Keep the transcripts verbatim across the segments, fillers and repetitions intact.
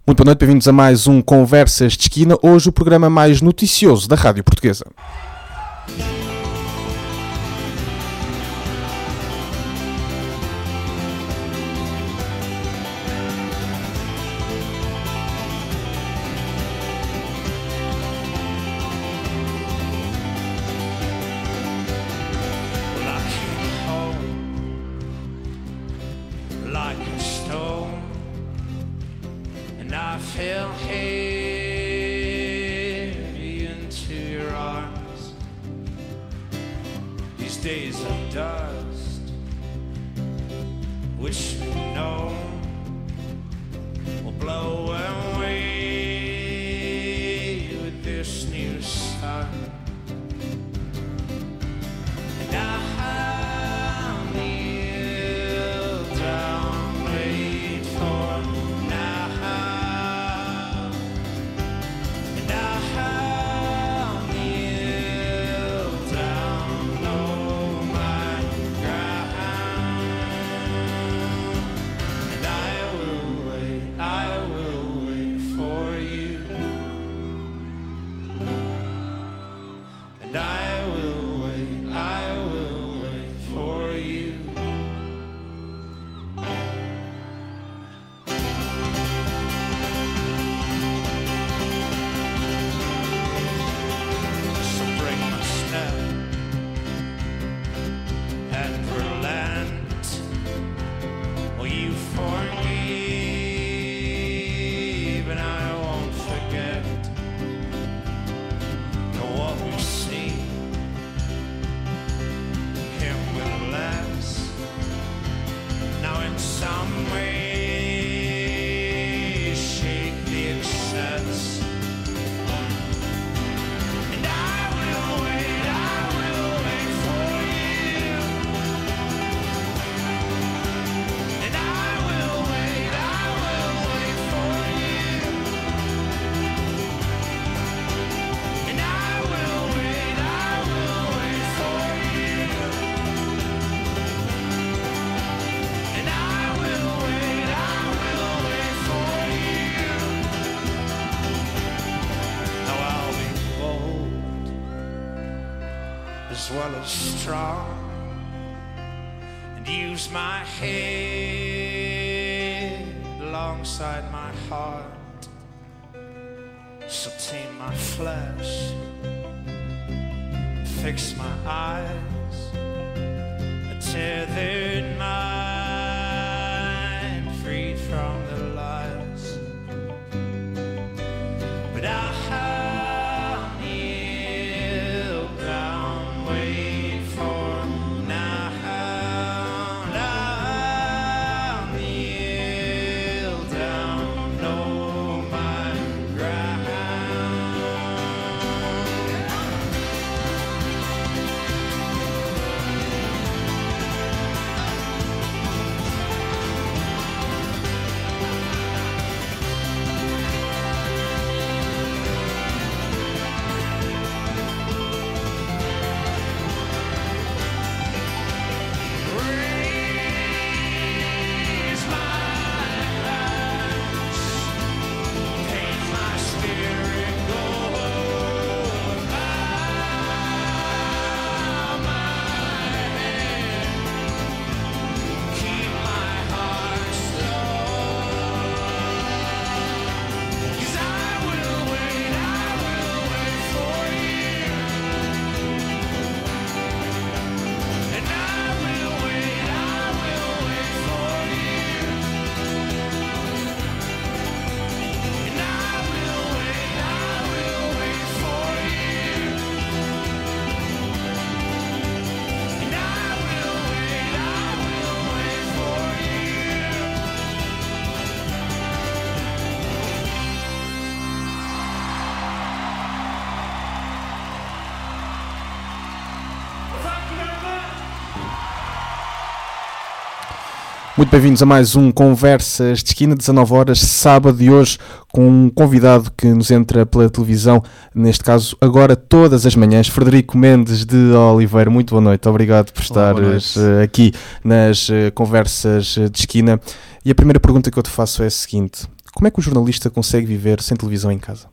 Muito boa noite, bem-vindos a mais um Conversas de Esquina, hoje o programa mais noticioso da Rádio Portuguesa. as well as strong, and use my head alongside my heart, so tame my flesh, fix my eyes, a tethered mind, freed from the lies, but I Muito bem-vindos a mais um Conversas de Esquina, dezanove horas, sábado de hoje, com um convidado que nos entra pela televisão, neste caso agora todas as manhãs, Frederico Mendes de Oliveira. Muito boa noite, obrigado por estares aqui nas Conversas de Esquina. E a primeira pergunta que eu te faço é a seguinte: Como é que o jornalista consegue viver sem televisão em casa?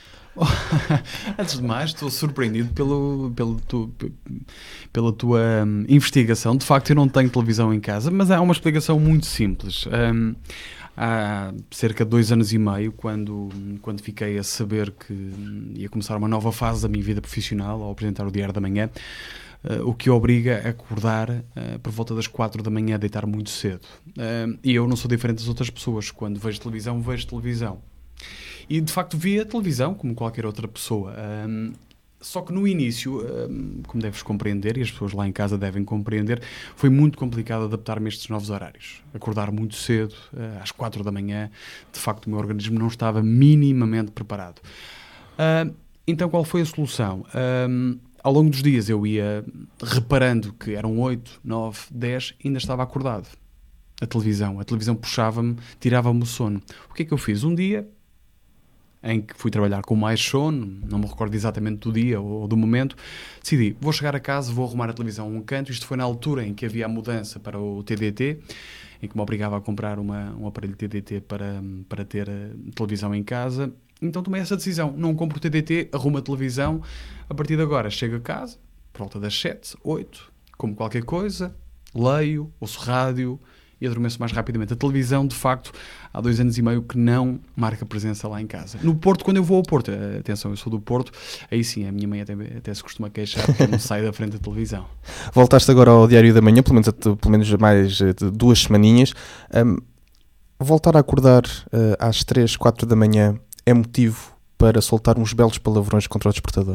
Antes de mais, estou surpreendido pelo, pelo tu, pela tua um, investigação. De facto, eu não tenho televisão em casa, mas há uma explicação muito simples. Um, há cerca de dois anos e meio, quando, quando fiquei a saber que ia começar uma nova fase da minha vida profissional, ao apresentar o Diário da Manhã, uh, o que obriga a acordar uh, por volta das quatro da manhã, a deitar muito cedo. Uh, e eu não sou diferente das outras pessoas. Quando vejo televisão, vejo televisão. E, de facto, via televisão, como qualquer outra pessoa. Um, só que no início, um, como deves compreender, e as pessoas lá em casa devem compreender, foi muito complicado adaptar-me a estes novos horários. Acordar muito cedo, uh, às quatro da manhã. De facto, o meu organismo não estava minimamente preparado. Uh, então, qual foi a solução? Um, ao longo dos dias eu ia reparando que eram oito, nove, dez, ainda estava acordado. A televisão. A televisão puxava-me, tirava-me o sono. O que é que eu fiz? Um dia, em que fui trabalhar com mais sono, não me recordo exatamente do dia ou do momento, decidi, vou chegar a casa, vou arrumar a televisão a um canto. Isto foi na altura em que havia a mudança para o T D T, em que me obrigava a comprar uma, um aparelho T D T para, para ter a televisão em casa. Então tomei essa decisão, não compro o T D T, arrumo a televisão. A partir de agora chego a casa, por volta das sete, oito, como qualquer coisa, leio, ouço rádio e adormeço mais rapidamente. A televisão, de facto, há dois anos e meio que não marca presença lá em casa. No Porto, quando eu vou ao Porto, atenção, eu sou do Porto, aí sim, a minha mãe até, até se costuma queixar porque eu não saio da frente da televisão. Voltaste agora ao Diário da Manhã, pelo menos, pelo menos mais de duas semaninhas. Um, voltar a acordar uh, às três, quatro da manhã é motivo para soltar uns belos palavrões contra o despertador?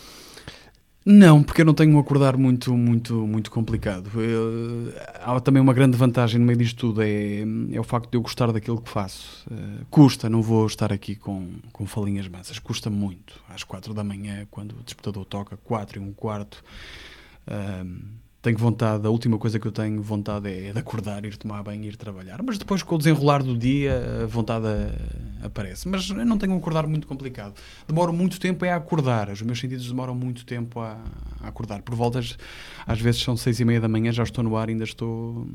Não, porque eu não tenho um acordar muito, muito, muito complicado. Eu, há também uma grande vantagem no meio disto tudo, é, é o facto de eu gostar daquilo que faço. Uh, custa, não vou estar aqui com, com falinhas mansas, custa muito. Às quatro da manhã, quando o despertador toca, quatro e um quarto, uh, tenho vontade, a última coisa que eu tenho vontade é de acordar, ir tomar banho e ir trabalhar. Mas depois, com o desenrolar do dia, a vontade a, aparece. Mas eu não tenho um acordar muito complicado. Demoro muito tempo a acordar. Os meus sentidos demoram muito tempo a, a acordar. Por voltas, às vezes são seis e meia da manhã, já estou no ar, ainda estou...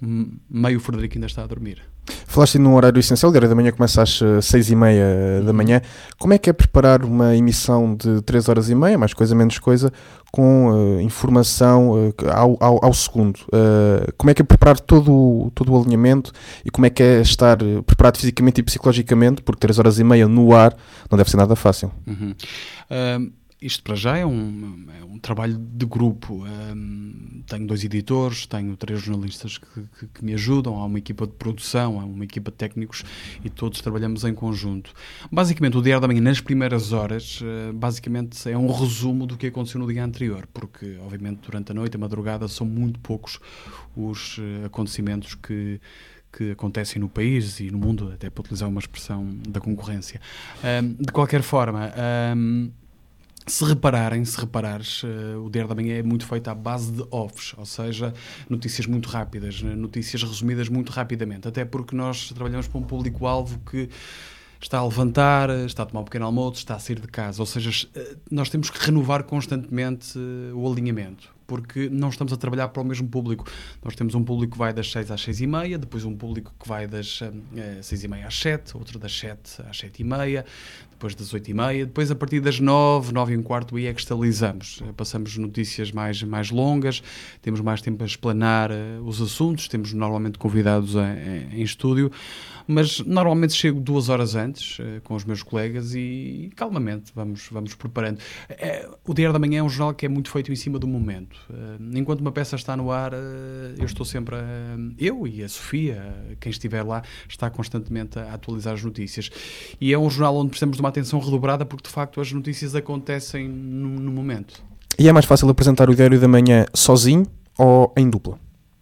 meio Frederico ainda está a dormir. Falaste num horário essencial, o Diário da Manhã começa às seis e meia da manhã. Como é que é preparar uma emissão de três horas e meia, mais coisa menos coisa, com uh, informação uh, ao, ao, ao segundo? Uh, como é que é preparar todo, todo o alinhamento e como é que é estar uh, preparado fisicamente e psicologicamente, porque três horas e meia no ar não deve ser nada fácil. Uhum. Um... Isto para já é um, é um trabalho de grupo. Um, tenho dois editores, tenho três jornalistas que, que, que me ajudam, há uma equipa de produção, há uma equipa de técnicos e todos trabalhamos em conjunto. Basicamente, o Diário da Manhã, nas primeiras horas, uh, basicamente é um resumo do que aconteceu no dia anterior, porque, obviamente, durante a noite, a madrugada, são muito poucos os uh, acontecimentos que que acontecem no país e no mundo, até para utilizar uma expressão da concorrência. Um, de qualquer forma... Um, Se repararem, se reparares, uh, o Diário da Manhã é muito feito à base de offs, ou seja, notícias muito rápidas, notícias resumidas muito rapidamente, até porque nós trabalhamos para um público-alvo que está a levantar, está a tomar um pequeno almoço, está a sair de casa, ou seja, nós temos que renovar constantemente uh, o alinhamento, porque não estamos a trabalhar para o mesmo público. Nós temos um público que vai das seis às seis e meia, depois um público que vai das uh, seis e meia às sete, outro das sete às sete e meia, depois das oito e meia, depois a partir das nove, nove e um quarto, aí é que estabilizamos. Passamos notícias mais, mais longas, temos mais tempo a explanar uh, os assuntos, temos normalmente convidados em, em, em estúdio, mas normalmente chego duas horas antes uh, com os meus colegas e, e calmamente vamos, vamos preparando. Uh, o Diário da Manhã é um jornal que é muito feito em cima do momento. Uh, enquanto uma peça está no ar, uh, eu estou sempre, a, eu e a Sofia, quem estiver lá, está constantemente a atualizar as notícias. E é um jornal onde precisamos de uma atenção redobrada porque, de facto, as notícias acontecem no, no momento. E é mais fácil apresentar o Diário da Manhã sozinho ou em dupla?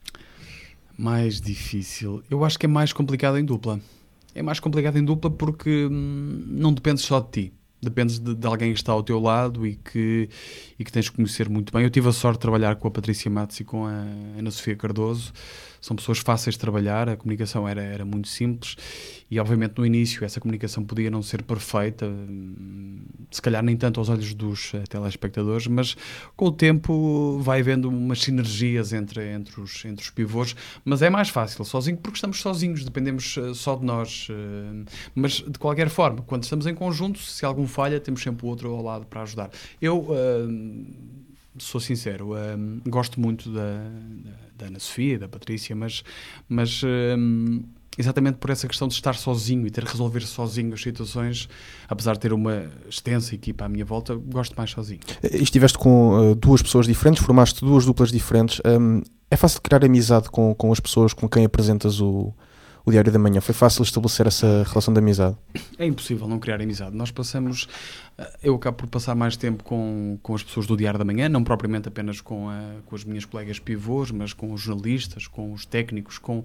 Mais difícil. Eu acho que é mais complicado em dupla. É mais complicado em dupla porque hum, não dependes só de ti. Dependes de, de alguém que está ao teu lado e que, e que tens que conhecer muito bem. Eu tive a sorte de trabalhar com a Patrícia Matos e com a Ana Sofia Cardoso. São pessoas fáceis de trabalhar, a comunicação era, era muito simples e, obviamente, no início essa comunicação podia não ser perfeita. se calhar nem tanto aos olhos dos uh, telespectadores, mas com o tempo vai havendo umas sinergias entre, entre, os, entre os pivôs, mas é mais fácil sozinho, porque estamos sozinhos, dependemos uh, só de nós, uh, mas de qualquer forma, quando estamos em conjunto, se algum falha, temos sempre o outro ao lado para ajudar. Eu uh, sou sincero, uh, gosto muito da, da, da Ana Sofia, da Patrícia, mas, mas uh, exatamente por essa questão de estar sozinho e ter que resolver sozinho as situações, apesar de ter uma extensa equipa à minha volta, gosto mais sozinho. E estiveste com uh, duas pessoas diferentes, formaste duas duplas diferentes. Um, é fácil criar amizade com, com as pessoas com quem apresentas o, o Diário da Manhã? Foi fácil estabelecer essa relação de amizade? É impossível não criar amizade. Nós passamos, eu acabo por passar mais tempo com, com as pessoas do Diário da Manhã, não propriamente apenas com, a, com as minhas colegas pivôs, mas com os jornalistas, com os técnicos, com...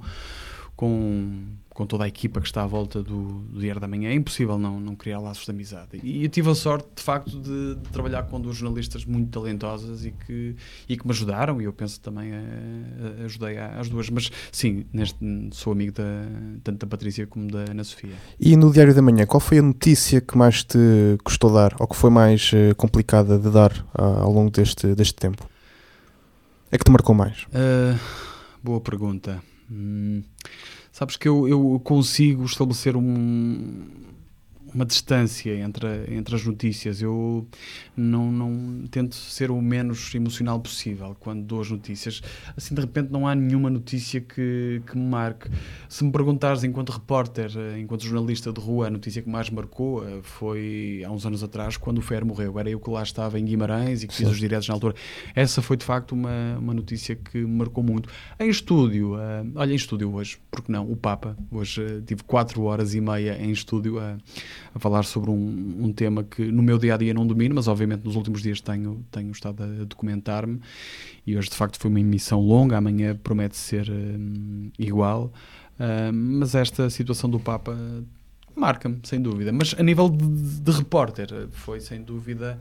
Com, com toda a equipa que está à volta do, do Diário da Manhã. É impossível não, não criar laços de amizade. E eu tive a sorte, de facto, de, de trabalhar com duas jornalistas muito talentosas e que, e que me ajudaram, e eu penso também a, a, ajudei às duas. Mas sim, neste, sou amigo da, tanto da Patrícia como da Ana Sofia. E no Diário da Manhã, qual foi a notícia que mais te custou dar, ou que foi mais uh, complicada de dar uh, ao longo deste, deste tempo? É que te marcou mais? Uh, boa pergunta. Hum, sabes que eu, eu consigo estabelecer um, uma distância entre, a, entre as notícias. Eu não, não tento ser o menos emocional possível quando dou as notícias. Assim, de repente, não há nenhuma notícia que, que me marque. Se me perguntares, enquanto repórter, enquanto jornalista de rua, a notícia que mais marcou foi há uns anos atrás, quando o Fer morreu. Era eu que lá estava em Guimarães e que fiz Sim. os diretos na altura. Essa foi, de facto, uma, uma notícia que me marcou muito. Em estúdio, uh, olha, em estúdio hoje, porque não, o Papa. Hoje uh, tive quatro horas e meia em estúdio a, a falar sobre um, um tema que no meu dia-a-dia não domino, mas obviamente nos últimos dias tenho, tenho estado a documentar-me, e hoje de facto foi uma emissão longa, amanhã promete ser uh, igual, uh, mas esta situação do Papa marca-me, sem dúvida. Mas a nível de, de repórter, foi sem dúvida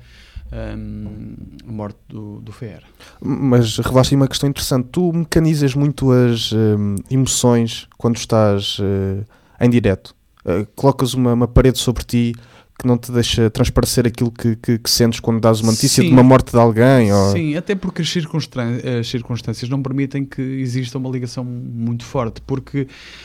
um, a morte do, do F E R. Mas revelaste uma questão interessante. Tu mecanizas muito as um, emoções quando estás uh, em direto. Uh, colocas uma, uma parede sobre ti que não te deixa transparecer aquilo que, que, que sentes quando dás uma notícia Sim. de uma morte de alguém? Ou... Sim, até porque as, circunstan- as circunstâncias não permitem que exista uma ligação muito forte, porque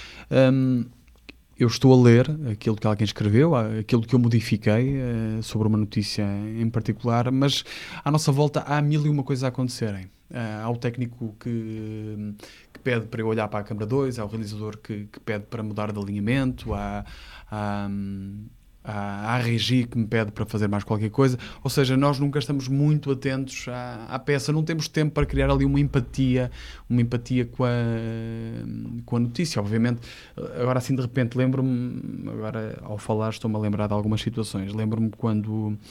um, eu estou a ler aquilo que alguém escreveu, aquilo que eu modifiquei uh, sobre uma notícia em particular, mas à nossa volta há mil e uma coisas a acontecerem. Uh, há o técnico que, que pede para eu olhar para a câmara dois, há o realizador que, que pede para mudar de alinhamento, há... há um, Há a regi que me pede para fazer mais qualquer coisa, ou seja, nós nunca estamos muito atentos à, à peça, não temos tempo para criar ali uma empatia, uma empatia com a, com a notícia. Obviamente, agora assim de repente lembro-me, agora ao falar estou-me a lembrar de algumas situações, lembro-me quando,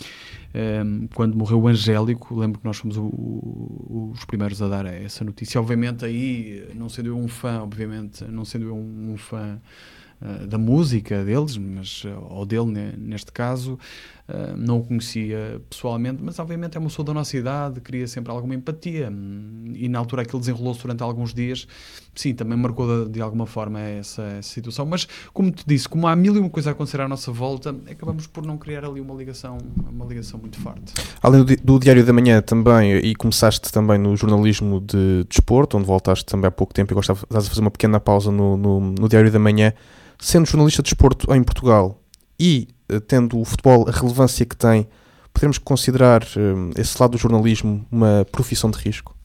um, quando morreu o Angélico, lembro que nós fomos o, o, os primeiros a dar essa notícia. Obviamente aí, não sendo eu um fã, obviamente, não sendo eu um, um fã da música deles, mas, ou dele neste caso, não o conhecia pessoalmente, mas obviamente é uma pessoa da nossa idade, queria sempre alguma empatia, e na altura aquilo desenrolou-se durante alguns dias. Sim, também marcou de, de alguma forma essa, essa situação, mas como te disse, como há mil e uma coisa a acontecer à nossa volta, acabamos por não criar ali uma ligação, uma ligação muito forte. Além do, do Diário da Manhã também, e começaste também no jornalismo de desporto, onde voltaste também há pouco tempo, e agora estás a fazer uma pequena pausa no, no, no Diário da Manhã. Sendo jornalista de desporto em Portugal e uh, tendo o futebol a relevância que tem, podemos considerar uh, esse lado do jornalismo uma profissão de risco?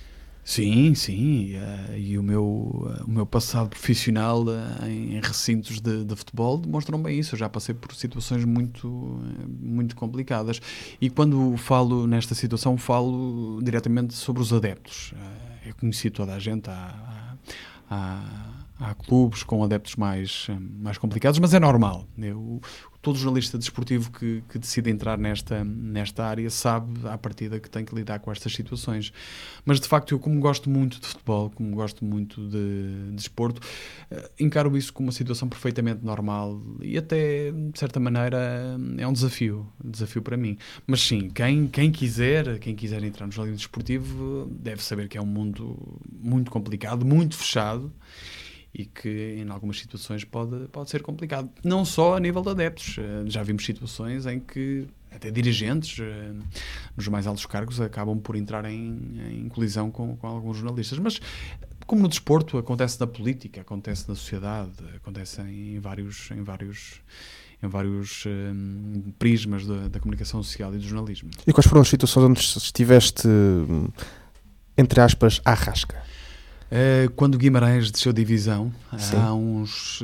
Sim, sim. Uh, e o meu, uh, o meu passado profissional uh, em recintos de, de futebol demonstram bem isso. Eu já passei por situações muito, uh, muito complicadas. E quando falo nesta situação, falo diretamente sobre os adeptos. Uh, eu conheci toda a gente há... há, há Há clubes com adeptos mais, mais complicados, mas é normal. Eu, todo jornalista desportivo que, que decide entrar nesta, nesta área sabe, à partida, que tem que lidar com estas situações. Mas, de facto, eu, como gosto muito de futebol, como gosto muito de, de desporto, encaro isso como uma situação perfeitamente normal e até, de certa maneira, é um desafio. Um desafio para mim. Mas, sim, quem, quem quiser, quem quiser entrar no jornalismo desportivo deve saber que é um mundo muito complicado, muito fechado, e que em algumas situações pode, pode ser complicado. Não só a nível de adeptos. Já vimos situações em que até dirigentes uh, nos mais altos cargos acabam por entrar em, em colisão com, com alguns jornalistas. Mas, como no desporto, acontece na política, acontece na sociedade, acontece em vários, em vários, em vários um, prismas da, da comunicação social e do jornalismo. E quais foram as situações onde estiveste, entre aspas, à rasca? Uh, quando o Guimarães desceu divisão, Sim. há uns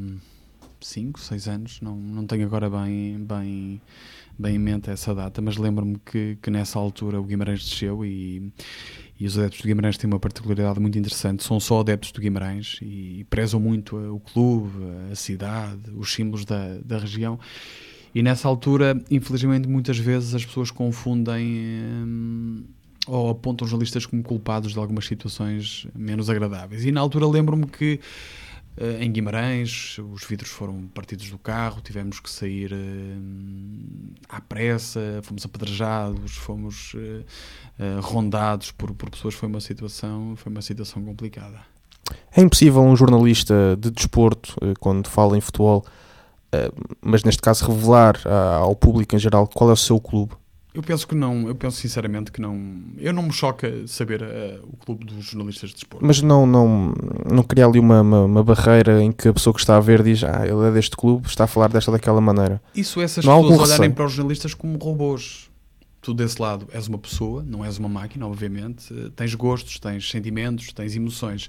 cinco, seis anos, não, não tenho agora bem, bem, bem em mente essa data, mas lembro-me que, que nessa altura o Guimarães desceu e, e os adeptos do Guimarães têm uma particularidade muito interessante, são só adeptos do Guimarães e prezam muito o clube, a cidade, os símbolos da, da região. E nessa altura, infelizmente, muitas vezes as pessoas confundem... Hum, ou apontam os jornalistas como culpados de algumas situações menos agradáveis. E na altura lembro-me que uh, em Guimarães os vidros foram partidos do carro, tivemos que sair uh, à pressa, fomos apedrejados, fomos uh, uh, rondados por, por pessoas. Foi uma situação, foi uma situação complicada. É impossível um jornalista de desporto, uh, quando fala em futebol, uh, mas neste caso revelar uh, ao público em geral qual é o seu clube? Eu penso que não, eu penso sinceramente que não. Eu não me choca saber uh, o clube dos jornalistas de desporto. Mas não, não, não cria ali uma, uma, uma barreira em que a pessoa que está a ver diz: ah, ele é deste clube, está a falar desta daquela maneira. Isso é essas não pessoas olharem receio. para os jornalistas como robôs. Tu desse lado és uma pessoa, não és uma máquina, obviamente. Uh, tens gostos, tens sentimentos, tens emoções.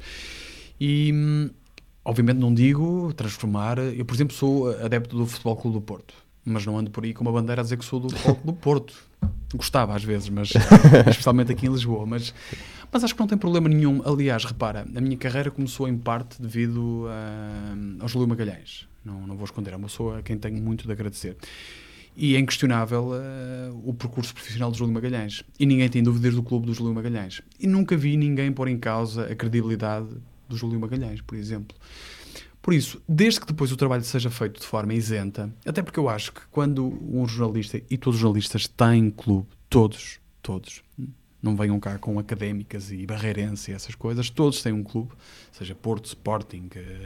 E, hum, obviamente, não digo transformar. Eu, por exemplo, sou adepto do Futebol Clube do Porto. Mas não ando por aí com uma bandeira a dizer que sou do Futebol Clube do Porto. Gostava às vezes, mas especialmente aqui em Lisboa. Mas, mas acho que não tem problema nenhum. Aliás, repara, a minha carreira começou em parte devido a, ao Júlio Magalhães. Não, não vou esconder, é uma pessoa a quem tenho muito de agradecer. E é inquestionável uh, o percurso profissional do Júlio Magalhães. E ninguém tem dúvidas do clube do Júlio Magalhães. E nunca vi ninguém pôr em causa a credibilidade do Júlio Magalhães, por exemplo. Por isso, desde que depois o trabalho seja feito de forma isenta, até porque eu acho que quando um jornalista, e todos os jornalistas têm clube, todos, todos, não venham cá com académicas e barreirense e essas coisas, todos têm um clube, seja Porto, Sporting,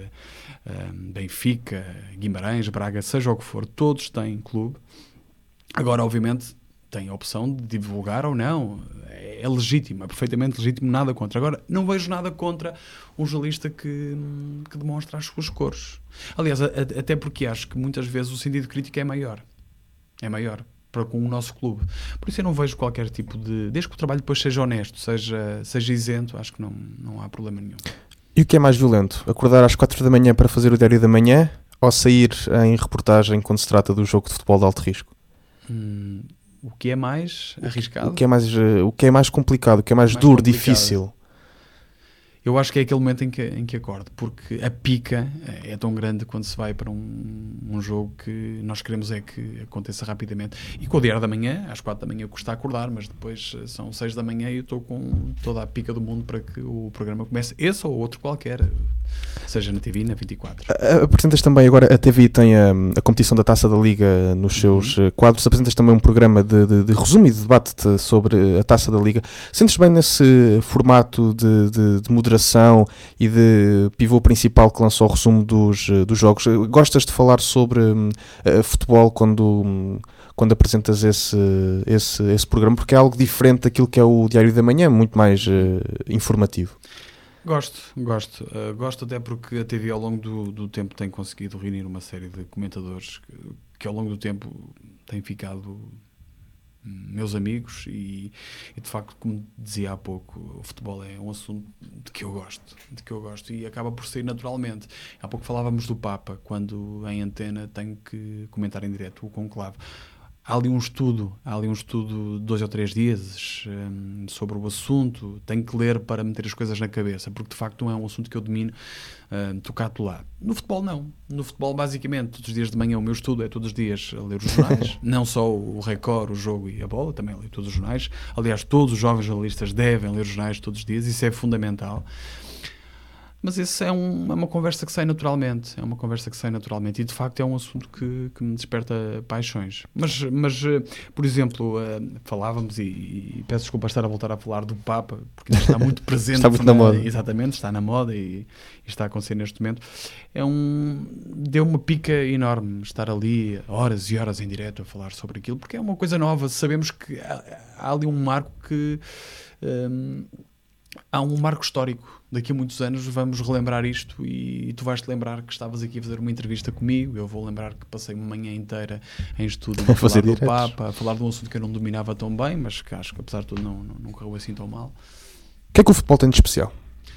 Benfica, Guimarães, Braga, seja o que for, todos têm clube. Agora, obviamente, têm a opção de divulgar ou não, é legítimo, é perfeitamente legítimo, nada contra. Agora, não vejo nada contra um jornalista que, que demonstra as suas cores. Aliás, a, a, até porque acho que muitas vezes o sentido crítico é maior. É maior para com o nosso clube. Por isso eu não vejo qualquer tipo de... Desde que o trabalho depois seja honesto, seja, seja isento, acho que não, não há problema nenhum. E o que é mais violento? Acordar às quatro da manhã para fazer o diário da manhã ou sair em reportagem quando se trata do jogo de futebol de alto risco? Hum... O que é mais arriscado? O que é mais, o que é mais complicado, o que é mais, mais duro, complicado. Difícil? Eu acho que é aquele momento em que, em que acordo, porque a pica é tão grande quando se vai para um, um jogo que nós queremos é que aconteça rapidamente. E com o diário da manhã, às quatro da manhã custa acordar, mas depois são seis da manhã e eu estou com toda a pica do mundo para que o programa comece, esse ou outro qualquer, seja na T V, na vinte e quatro. Apresentas também agora, a T V tem a, a competição da Taça da Liga nos seus uhum. quadros, apresentas também um programa de, de, de resumo e de debate sobre a Taça da Liga. Sentes bem nesse formato de, de, de moderação e de pivô principal que lançou o resumo dos, dos jogos? Gostas de falar sobre uh, futebol quando, um, quando apresentas esse, esse, esse programa? Porque é algo diferente daquilo que é o Diário da Manhã, muito mais uh, informativo. Gosto, gosto. Uh, gosto até porque a T V ao longo do, do tempo tem conseguido reunir uma série de comentadores que, que ao longo do tempo têm ficado meus amigos e, e de facto, como dizia há pouco, o futebol é um assunto de que eu gosto, de que eu gosto e acaba por sair naturalmente. Há pouco falávamos do Papa, quando em antena tenho que comentar em direto o conclave. Há ali um estudo, há ali um estudo de dois ou três dias um, sobre o assunto, tenho que ler para meter as coisas na cabeça, porque de facto não é um assunto que eu domino uh, tocado lá. No futebol não, no futebol basicamente todos os dias de manhã o meu estudo é todos os dias a ler os jornais, não só o Record, o jogo e a bola, também leio todos os jornais. Aliás, todos os jovens jornalistas devem ler os jornais todos os dias, isso é fundamental. Mas isso é, um, é uma conversa que sai naturalmente, é uma conversa que sai naturalmente e de facto é um assunto que, que me desperta paixões. Mas, mas por exemplo, uh, falávamos, e, e peço desculpa estar a voltar a falar do Papa, porque está muito presente. Está muito na moda. Exatamente, está na moda e, e está a acontecer neste momento. É um, deu uma pica enorme estar ali horas e horas em direto a falar sobre aquilo, porque é uma coisa nova. Sabemos que há, há ali um marco que... Um, há um marco histórico. Daqui a muitos anos vamos relembrar isto e tu vais-te lembrar que estavas aqui a fazer uma entrevista comigo. Eu vou lembrar que passei uma manhã inteira em estudo a falar do Papa, a falar de um assunto que eu não dominava tão bem, mas que acho que apesar de tudo não, não, não correu assim tão mal. O que é que o futebol tem de especial?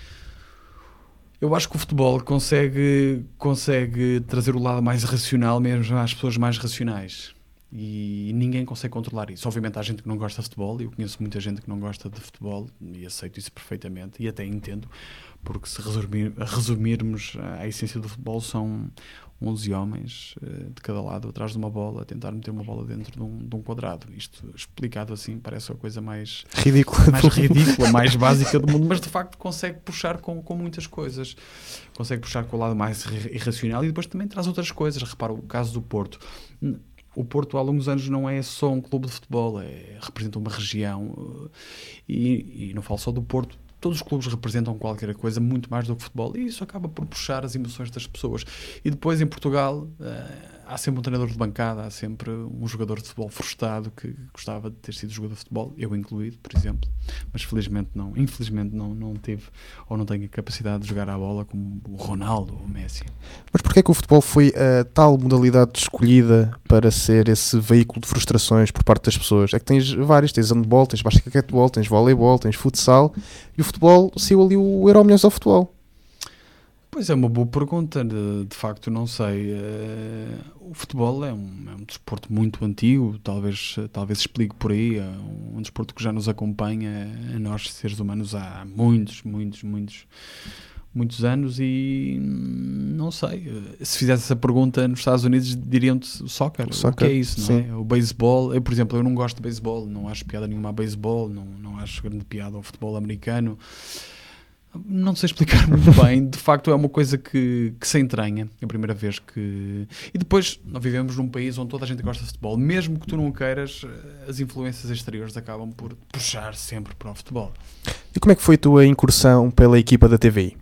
Eu acho que o futebol consegue, consegue trazer o lado mais racional mesmo às pessoas mais racionais. E ninguém consegue controlar isso. Obviamente há gente que não gosta de futebol, e eu conheço muita gente que não gosta de futebol e aceito isso perfeitamente e até entendo, porque se resumir, resumirmos a essência do futebol são onze homens de cada lado atrás de uma bola a tentar meter uma bola dentro de um, de um quadrado. Isto explicado assim parece a coisa mais ridícula, mais, ridícula, mais básica do mundo, mas de facto consegue puxar com, com muitas coisas, consegue puxar com o lado mais irracional e depois também traz outras coisas. Repara o caso do Porto. O Porto, ao longo dos anos, não é só um clube de futebol, é, representa uma região. E, e não falo só do Porto, todos os clubes representam qualquer coisa muito mais do que futebol. E isso acaba por puxar as emoções das pessoas. E depois, em Portugal, uh, há sempre um treinador de bancada, há sempre um jogador de futebol frustrado que gostava de ter sido jogador de futebol, eu incluído, por exemplo. Mas felizmente não, infelizmente não, não tive ou não tenho a capacidade de jogar à bola como o Ronaldo ou o Messi. Mas porquê é que o futebol foi a tal modalidade escolhida para ser esse veículo de frustrações por parte das pessoas? É que tens vários, tens handball, tens basquetebol, tens voleibol, tens futsal, e o futebol saiu ali o Euromilhões ao futebol. Pois é, uma boa pergunta, de, de facto não sei. Uh, o futebol é um, é um desporto muito antigo, talvez, talvez explique por aí, é um desporto que já nos acompanha a nós seres humanos há muitos, muitos, muitos, muitos anos e não sei, se fizesse essa pergunta nos Estados Unidos diriam-te o soccer, o, soccer, o que é isso, não sim. é? O beisebol, eu por exemplo, eu não gosto de beisebol, não acho piada nenhuma a beisebol, não, não acho grande piada ao futebol americano. Não sei explicar muito bem, de facto é uma coisa que, que se entranha, é a primeira vez que... E depois, nós vivemos num país onde toda a gente gosta de futebol, mesmo que tu não queiras, as influências exteriores acabam por puxar sempre para o futebol. E como é que foi a tua incursão pela equipa da T V I?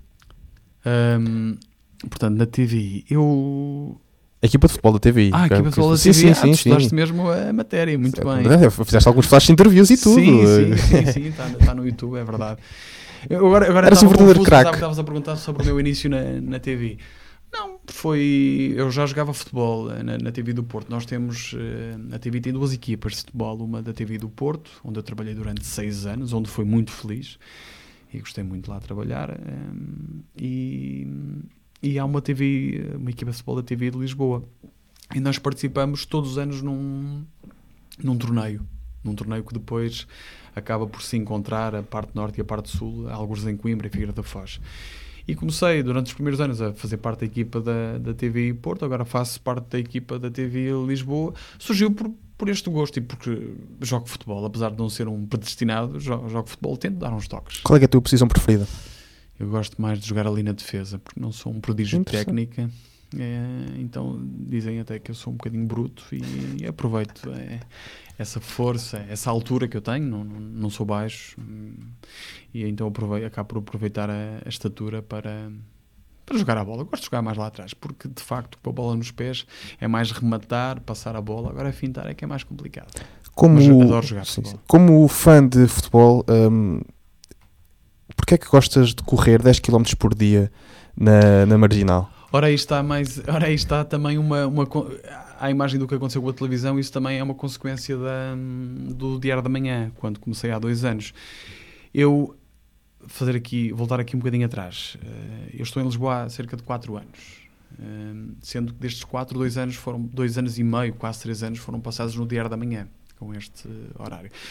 Um, portanto, na T V I, eu... A equipa de futebol da T V I. Ah, a equipa de futebol da T V I, sim, sim, sim, ah, tu estudaste mesmo a matéria, muito é, bem. É, fizeste alguns flashes de interviews e tudo. Sim, sim, sim, sim, está, está no YouTube, é verdade. Eu agora agora Era um verdadeiro craque. Estavas a perguntar sobre o meu início na, na T V. Não, foi... Eu já jogava futebol na, na T V do Porto. Nós temos... Uh, a T V tem duas equipas de futebol. Uma da T V do Porto, onde eu trabalhei durante seis anos, onde fui muito feliz. E gostei muito de lá trabalhar. Um, e, e há uma T V, uma equipa de futebol da T V de Lisboa. E nós participamos todos os anos num, num torneio. Num torneio que depois acaba por se encontrar a parte norte e a parte sul, alguns em Coimbra e Figueira da Foz. E comecei durante os primeiros anos a fazer parte da equipa da, da T V Porto, agora faço parte da equipa da T V Lisboa. Surgiu por, por este gosto e porque jogo futebol, apesar de não ser um predestinado, jogo, jogo futebol, tento dar uns toques. Qual é, que é a tua posição preferida? Eu gosto mais de jogar ali na defesa, porque não sou um prodígio de técnica. É, então dizem até que eu sou um bocadinho bruto e, e aproveito é, essa força, essa altura que eu tenho, não, não, não sou baixo e então aproveito, acabo por aproveitar a, a estatura para, para jogar a bola. Eu gosto de jogar mais lá atrás, porque de facto com a bola nos pés é mais rematar, passar a bola, agora fintar é que é mais complicado. Como, mas eu adoro jogar sim, futebol. Como fã de futebol, hum, porque é que gostas de correr dez quilómetros por dia na, na Marginal? Ora aí está, mais, ora aí está também uma, uma... A imagem do que aconteceu com a televisão, isso também é uma consequência da, do Diário da Manhã, quando comecei há dois anos. Eu, fazer aqui, voltar aqui um bocadinho atrás, eu estou em Lisboa há cerca de quatro anos, sendo que destes quatro, dois anos foram, dois anos e meio, quase três anos, foram passados no Diário da Manhã, com este horário.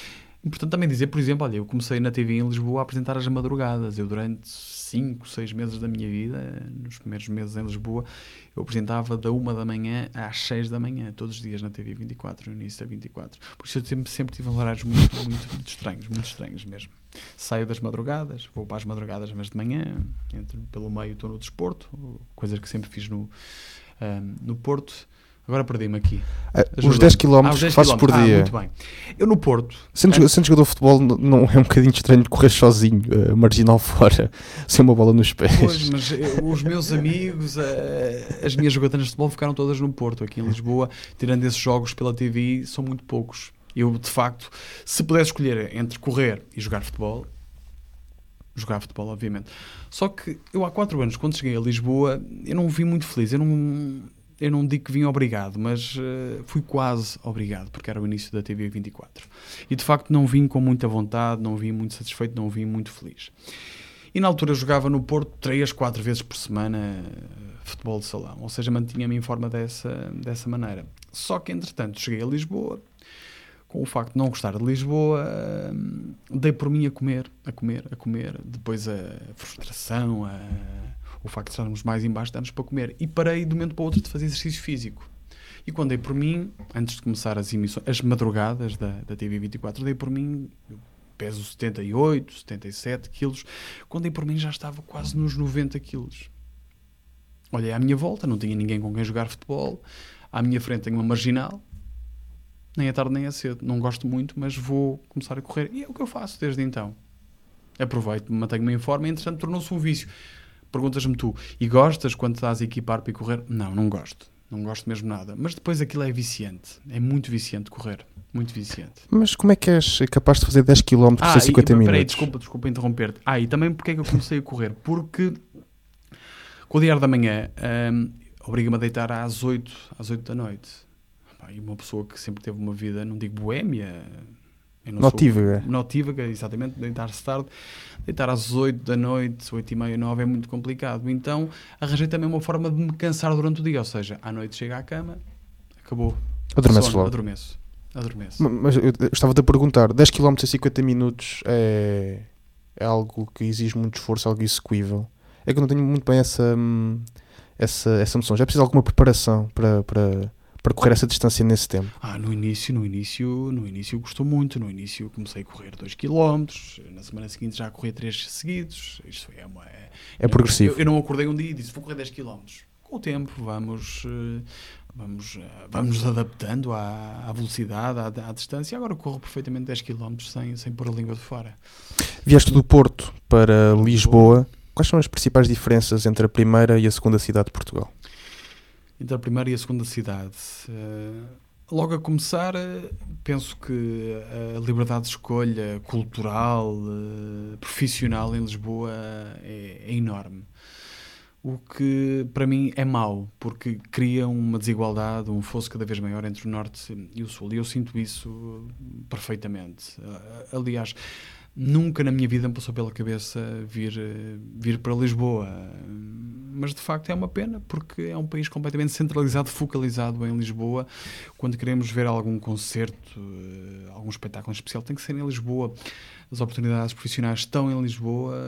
Importante também dizer, por exemplo, olha, eu comecei na T V em Lisboa a apresentar as madrugadas. Eu durante cinco, seis meses da minha vida, nos primeiros meses em Lisboa, eu apresentava da uma da manhã às seis da manhã, todos os dias na T V vinte e quatro, no início da vinte e quatro. Por isso eu sempre, sempre tive horários muito, muito, muito estranhos, muito estranhos mesmo. Saio das madrugadas, vou para as madrugadas, mas de manhã, entro pelo meio, estou no desporto, coisas que sempre fiz no, um, no Porto. Agora perdi-me aqui. Uh, os dez quilómetros ah, que fazes por dia. Ah, muito bem. Eu no Porto... Sendo, é... sendo jogador de futebol, não é um bocadinho estranho correr sozinho, uh, marginal fora, sem uma bola nos pés. Pois, mas eu, os meus amigos, uh, as minhas jogatanas de futebol ficaram todas no Porto. Aqui em Lisboa, tirando esses jogos pela T V, são muito poucos. Eu, de facto, se pudesse escolher entre correr e jogar futebol, jogar futebol, obviamente. Só que eu há quatro anos, quando cheguei a Lisboa, eu não me vi muito feliz. Eu não... Eu não digo que vim obrigado, mas uh, fui quase obrigado, porque era o início da T V vinte e quatro. E de facto não vim com muita vontade, não vim muito satisfeito, não vim muito feliz. E na altura eu jogava no Porto três, quatro vezes por semana uh, futebol de salão, ou seja, mantinha-me em forma dessa, dessa maneira. Só que entretanto cheguei a Lisboa, com o facto de não gostar de Lisboa, uh, dei por mim a comer, a comer, a comer, depois a frustração, a... o facto de estarmos mais em baixo de para comer, e parei de um momento para o outro de fazer exercício físico. E quando dei por mim, antes de começar as emissões, as madrugadas da, da T V vinte e quatro, dei por mim, eu peso setenta e oito, setenta e sete quilos, quando dei por mim já estava quase nos noventa quilos. Olhei à minha volta, não tinha ninguém com quem jogar futebol, à minha frente tenho uma marginal, nem é tarde nem é cedo, não gosto muito, mas vou começar a correr, e é o que eu faço desde então. Aproveito, mantenho-me em forma, e entretanto tornou-se um vício. Perguntas-me tu, e gostas quando estás a equipar para ir correr? Não, não gosto. Não gosto mesmo nada. Mas depois aquilo é viciante. É muito viciante correr. Muito viciante. Mas como é que és capaz de fazer dez quilómetros ah, em cinquenta e, minutos? Peraí, desculpa, desculpa interromper-te. Ah, e também porque é que eu comecei a correr? Porque com o diário da manhã hum, obriga-me a deitar às oito, às oito da noite. E uma pessoa que sempre teve uma vida, não digo boémia... Notívaga. Sou, notívaga, exatamente, deitar-se tarde, deitar às oito da noite, oito e meia, nove é muito complicado. Então arranjei também uma forma de me cansar durante o dia, ou seja, à noite chego à cama, acabou. Adormeces logo. Adormeço. Adormeço. Mas eu estava-te a perguntar, dez quilómetros em cinquenta minutos é, é algo que exige muito esforço, algo execuível. É que eu não tenho muito bem essa, essa, essa noção. Já é preciso alguma preparação para... para... para correr essa distância nesse tempo? Ah, no início, no início, no início gostou muito. No início comecei a correr dois quilómetros, na semana seguinte já corri três seguidos. Isto é uma... É, é progressivo. Eu, eu não acordei um dia e disse, vou correr dez quilómetros. Com o tempo vamos, vamos, vamos adaptando à, à velocidade, à, à distância. Agora corro perfeitamente dez quilómetros sem, sem pôr a língua de fora. Vieste do Porto para Lisboa. Quais são as principais diferenças entre a primeira e a segunda cidade de Portugal? Entre a primeira e a segunda cidade. Uh, logo a começar, uh, penso que a liberdade de escolha cultural, uh, profissional em Lisboa é, é enorme. O que para mim é mau, porque cria uma desigualdade, um fosso cada vez maior entre o Norte e o Sul. E eu sinto isso perfeitamente. Uh, aliás, nunca na minha vida me passou pela cabeça vir, vir para Lisboa. Mas de facto é uma pena, porque é um país completamente centralizado, focalizado em Lisboa. Quando queremos ver algum concerto, algum espetáculo especial, tem que ser em Lisboa. As oportunidades profissionais estão em Lisboa.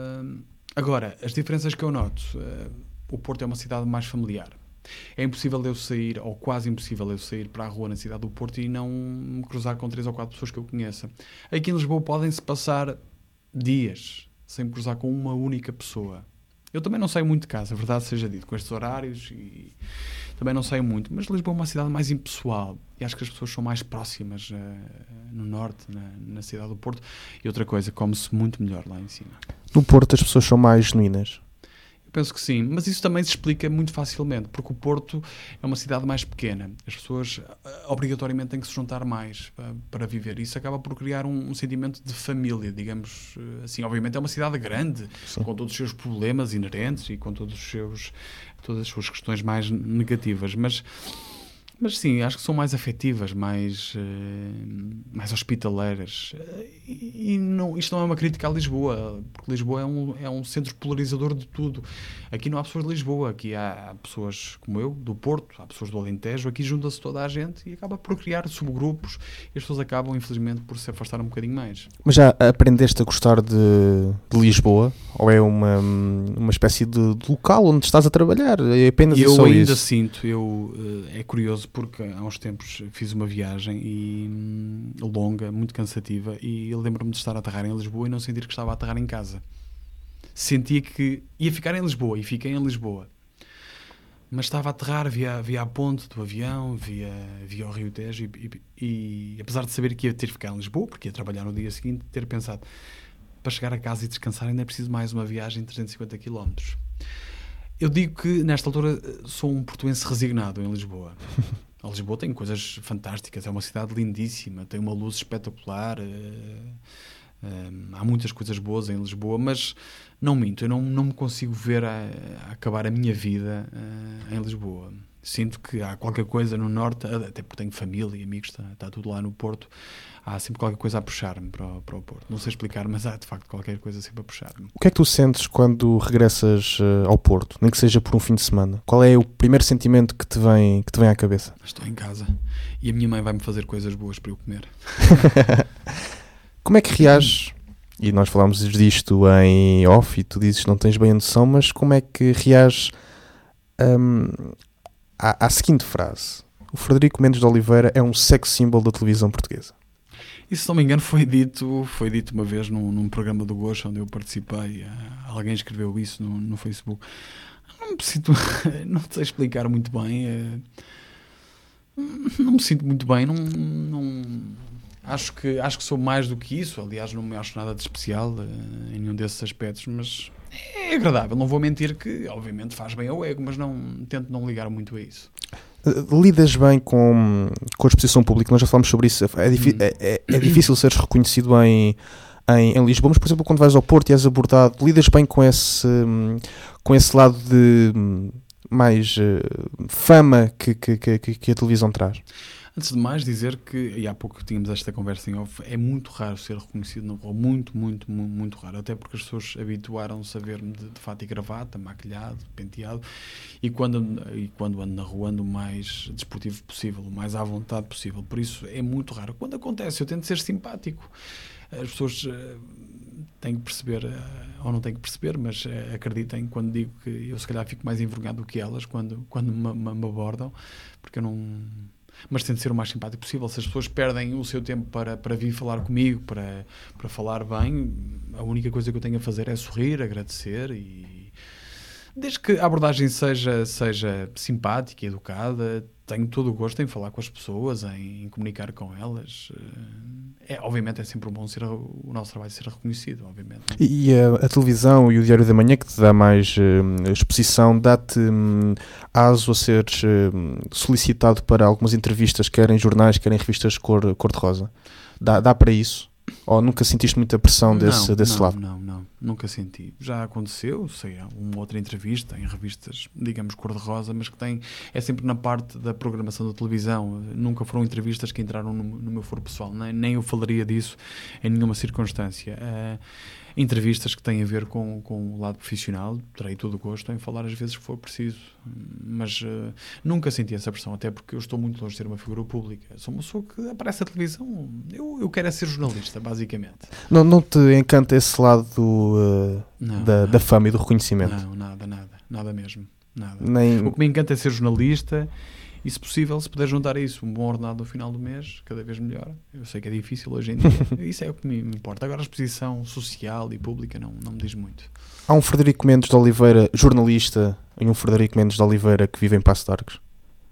Agora, as diferenças que eu noto, o Porto é uma cidade mais familiar. É impossível eu sair, ou quase impossível eu sair para a rua na cidade do Porto e não me cruzar com três ou quatro pessoas que eu conheça. Aqui em Lisboa podem-se passar dias sem me cruzar com uma única pessoa. Eu também não saio muito de casa, a verdade seja dito, com estes horários, e também não saio muito. Mas Lisboa é uma cidade mais impessoal e acho que as pessoas são mais próximas uh, no norte, na, na cidade do Porto. E outra coisa, come-se muito melhor lá em cima. No Porto as pessoas são mais genuínas? Penso que sim, mas isso também se explica muito facilmente, porque o Porto é uma cidade mais pequena. As pessoas obrigatoriamente têm que se juntar mais para, para viver. Isso acaba por criar um, um sentimento de família, digamos assim. Obviamente é uma cidade grande, sim, com todos os seus problemas inerentes e com todos os seus, todas as suas questões mais negativas, mas, Mas sim, acho que são mais afetivas, mais, uh, mais hospitaleiras. Uh, e e não, isto não é uma crítica a Lisboa, porque Lisboa é um, é um centro polarizador de tudo. Aqui não há pessoas de Lisboa, aqui há, há pessoas como eu, do Porto, há pessoas do Alentejo, aqui junta-se toda a gente e acaba por criar subgrupos e as pessoas acabam, infelizmente, por se afastar um bocadinho mais. Mas já aprendeste a gostar de, de Lisboa? Ou é uma, uma espécie de, de local onde estás a trabalhar? É apenas eu só ainda isso? sinto, eu, uh, é curioso porque há uns tempos fiz uma viagem e, hum, longa, muito cansativa, e lembro-me de estar a aterrar em Lisboa e não sentir que estava a aterrar em casa. Sentia que ia ficar em Lisboa e fiquei em Lisboa. Mas estava a aterrar, via, via a ponte do avião, via, via o Rio Tejo e, e, e apesar de saber que ia ter que ficar em Lisboa, porque ia trabalhar no dia seguinte, ter pensado, para chegar a casa e descansar ainda é preciso mais uma viagem de trezentos e cinquenta quilómetros. Eu digo que nesta altura sou um portuense resignado em Lisboa. A Lisboa tem coisas fantásticas, é uma cidade lindíssima, tem uma luz espetacular, uh, uh, há muitas coisas boas em Lisboa, mas não minto, eu não, não me consigo ver a, a acabar a minha vida uh, em Lisboa. Sinto que há qualquer coisa no Norte, até porque tenho família e amigos, está, está tudo lá no Porto, há sempre qualquer coisa a puxar-me para o, para o Porto. Não sei explicar, mas há de facto qualquer coisa sempre a puxar-me. O que é que tu sentes quando regressas uh, ao Porto, nem que seja por um fim de semana? Qual é o primeiro sentimento que te vem, que te vem à cabeça? Estou em casa e a minha mãe vai-me fazer coisas boas para eu comer. Como é que reages? E nós falámos disto em off e tu dizes que não tens bem a noção, mas como é que reages um, à, à seguinte frase: o Frederico Mendes de Oliveira é um sex symbol da televisão portuguesa? Isso, se não me engano, foi dito, foi dito uma vez num, num programa do Gosto onde eu participei. Alguém escreveu isso no, no Facebook. Não me sinto, não sei explicar muito bem. É, não me sinto muito bem. Não, não, acho, que, acho que sou mais do que isso. Aliás, não me acho nada de especial em nenhum desses aspectos, mas é agradável. Não vou mentir que, obviamente, faz bem ao ego, mas não, tento não ligar muito a isso. Lidas bem com, com a exposição pública? Nós já falámos sobre isso. É, hum. é, é, é difícil seres reconhecido em, em, em Lisboa, mas, por exemplo, quando vais ao Porto e és abordado, lidas bem com esse, com esse lado de mais uh, fama que, que, que, que a televisão traz? Antes de mais dizer que, e há pouco tínhamos esta conversa em off, é muito raro ser reconhecido na rua, muito, muito, muito, muito raro, até porque as pessoas habituaram-se a ver-me de, de fato e gravata, maquilhado, penteado, e quando, e quando ando na rua ando o mais desportivo possível, o mais à vontade possível, por isso é muito raro. Quando acontece, eu tento ser simpático, as pessoas uh, têm que perceber, uh, ou não têm que perceber, mas uh, acreditem quando digo que eu se calhar fico mais envergonhado do que elas quando, quando me, me, me abordam, porque eu não... Mas tento ser o mais simpático possível. Se as pessoas perdem o seu tempo para, para vir falar comigo, para, para falar bem, a única coisa que eu tenho a fazer é sorrir, agradecer e... Desde que a abordagem seja, seja simpática e educada, tenho todo o gosto em falar com as pessoas, em, em comunicar com elas. É, obviamente é sempre bom ser, o nosso trabalho ser reconhecido, obviamente. E a, a televisão e o Diário da Manhã, que te dá mais uh, exposição, dá-te um, aso a seres uh, solicitado para algumas entrevistas, quer em jornais, quer em revistas cor, cor-de-rosa? Dá, dá para isso? Ou nunca sentiste muita pressão desse, não, desse não, lado? Não, não, nunca senti. Já aconteceu, sei, uma outra entrevista em revistas, digamos, cor-de-rosa, mas que tem, é sempre na parte da programação da televisão. Nunca foram entrevistas que entraram no, no meu foro pessoal, nem, nem eu falaria disso em nenhuma circunstância. Uh, entrevistas que têm a ver com, com o lado profissional, terei todo o gosto em falar às vezes que for preciso, mas uh, nunca senti essa pressão, até porque eu estou muito longe de ser uma figura pública. Sou uma pessoa que aparece na televisão, eu, eu quero é ser jornalista, basicamente. Não, não te encanta esse lado uh, não, da, não. da fama e do reconhecimento? Não, nada, nada, nada mesmo. Nada. Nem... O que me encanta é ser jornalista e, se possível, se puder juntar a isso um bom ordenado no final do mês, cada vez melhor. Eu sei que é difícil hoje em dia. Isso é o que me importa. Agora a exposição social e pública não, não me diz muito. Há um Frederico Mendes de Oliveira jornalista e um Frederico Mendes de Oliveira que vive em Paços de Arcos?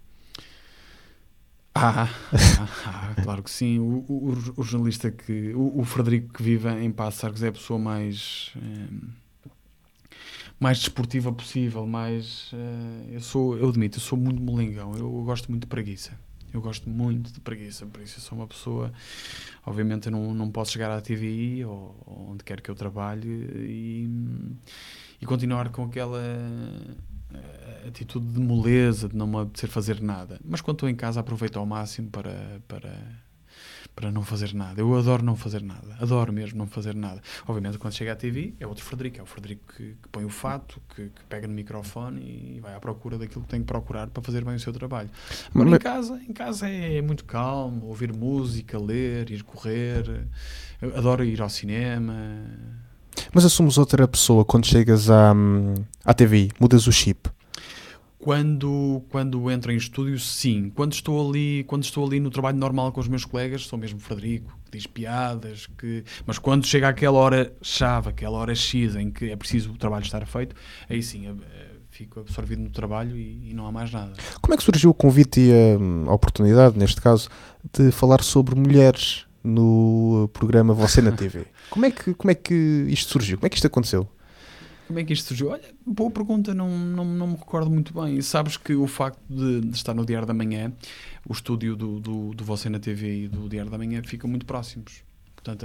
Ah, ah, ah, claro que sim. O, o, o jornalista que... O, o Frederico que vive em Paços de Arcos é a pessoa mais... Eh, mais desportiva possível, mais... Uh, eu sou, eu admito, eu sou muito molengão, eu gosto muito de preguiça. Eu gosto muito de preguiça, por isso eu sou uma pessoa... Obviamente eu não, não posso chegar à T V I ou, ou onde quer que eu trabalhe e, e continuar com aquela... a atitude de moleza, de não me apetecer fazer nada. Mas quando estou em casa aproveito ao máximo para, para, para não fazer nada. Eu adoro não fazer nada. Adoro mesmo não fazer nada. Obviamente quando chega à T V é outro Frederico. É o Frederico que, que põe o fato, que, que pega no microfone e vai à procura daquilo que tem que procurar para fazer bem o seu trabalho. Mas em casa, em casa é muito calmo, ouvir música, ler, ir correr. Eu adoro ir ao cinema. Mas assumes outra pessoa quando chegas à, à T V, mudas o chip. Quando, quando entro em estúdio, sim. Quando estou ali, quando estou ali no trabalho normal com os meus colegas, sou mesmo Frederico, que diz piadas, que... mas quando chega aquela hora-chave, aquela hora X em que é preciso o trabalho estar feito, aí sim, eu, eu fico absorvido no trabalho e, e não há mais nada. Como é que surgiu o convite e a, a oportunidade, neste caso, de falar sobre mulheres no programa Você na T V? Como é que, como é que isto surgiu? Como é que isto aconteceu? Como é que isto surgiu? Olha, boa pergunta, não, não, não me recordo muito bem. E sabes que o facto de, de estar no Diário da Manhã, o estúdio do, do, do Você na T V e do Diário da Manhã ficam muito próximos. Portanto,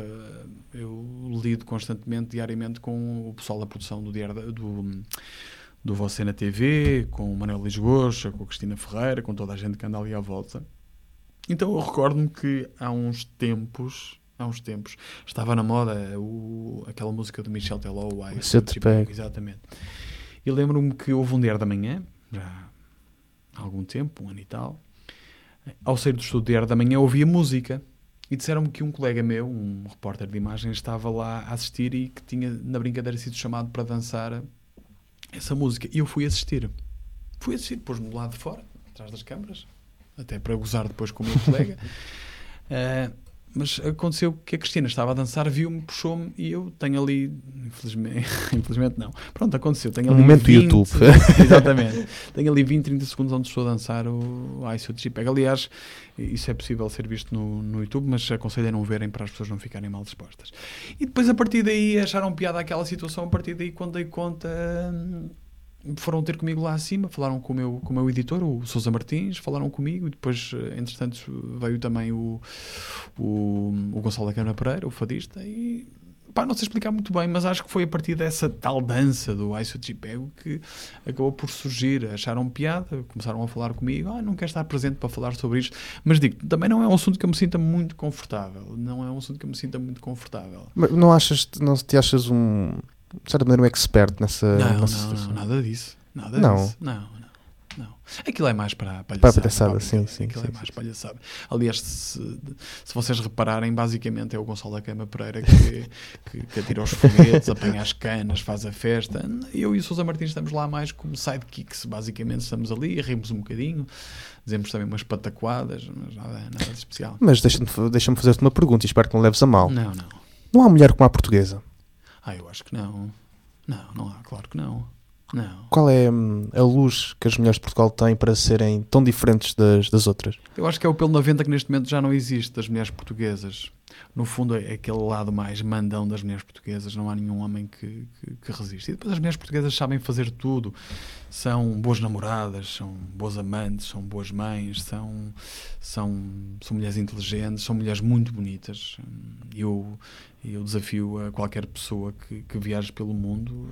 eu lido constantemente, diariamente, com o pessoal da produção do Diário da, do, do Você na T V, com o Manuel Lisgocha, com a Cristina Ferreira, com toda a gente que anda ali à volta. Então eu recordo-me que há uns tempos... Há uns tempos estava na moda o, aquela música do Michel Teló, o I Se Eu Te Pego. Exatamente. E lembro-me que houve um Diário da Manhã, já há algum tempo, um ano e tal. Ao sair do estúdio do Diário da Manhã, ouvia música e disseram-me que um colega meu, um repórter de imagens, estava lá a assistir e que tinha, na brincadeira, sido chamado para dançar essa música. E eu fui assistir. Fui assistir, pôs-me do lado de fora, atrás das câmaras, até para gozar depois com o meu colega. Uh, Mas aconteceu que a Cristina estava a dançar, viu-me, puxou-me e eu tenho ali, infelizmente, infelizmente não, pronto, aconteceu, tenho ali um momento vinte, YouTube. Exatamente, tenho ali vinte, trinta segundos onde estou a dançar o Ai Se Eu Te Pego. Aliás, isso é possível ser visto no, no YouTube, mas aconselho a não verem para as pessoas não ficarem mal dispostas. E depois a partir daí acharam piada aquela situação, a partir daí quando dei conta... foram ter comigo lá acima, falaram com o meu, com o meu editor, o Sousa Martins, falaram comigo e depois, entretanto, veio também o, o, o Gonçalo da Câmara Pereira, o fadista, e pá, não sei explicar muito bem, mas acho que foi a partir dessa tal dança do Ai Se Eu Te Pego que acabou por surgir. Acharam piada, começaram a falar comigo, ah, não quero estar presente para falar sobre isto, mas digo, também não é um assunto que eu me sinta muito confortável, não é um assunto que eu me sinta muito confortável. Mas não achas, não te achas um... de certa maneira um expert nessa, não, nessa não, não, nada disso. Nada não. disso. Não, não, não. Aquilo é mais para a palhaçada. Para a palhaçada, para a sim, sim. Aquilo sim, é mais sim. palhaçada. Aliás, se, se vocês repararem, basicamente é o Gonçalo da Câmara Pereira que, que, que atira os foguetes, apanha as canas, faz a festa. Eu e o Sousa Martins estamos lá mais como sidekicks, basicamente estamos ali, rimos um bocadinho, dizemos também umas pataquadas, mas nada, nada de especial. Mas deixa-me, deixa-me fazer-te uma pergunta e espero que não leves a mal. Não, não. Não há mulher como a portuguesa? Ah, eu acho que não. Não, não há, claro que não. Não. Qual é hum, a luz que as mulheres de Portugal têm para serem tão diferentes das, das outras? Eu acho que é o pelo na venda que neste momento já não existe das mulheres portuguesas. No fundo é aquele lado mais mandão das mulheres portuguesas, não há nenhum homem que, que, que resiste. E depois as mulheres portuguesas sabem fazer tudo, são boas namoradas, são boas amantes, são boas mães, são, são, são mulheres inteligentes, são mulheres muito bonitas. Eu, eu desafio a qualquer pessoa que, que viaje pelo mundo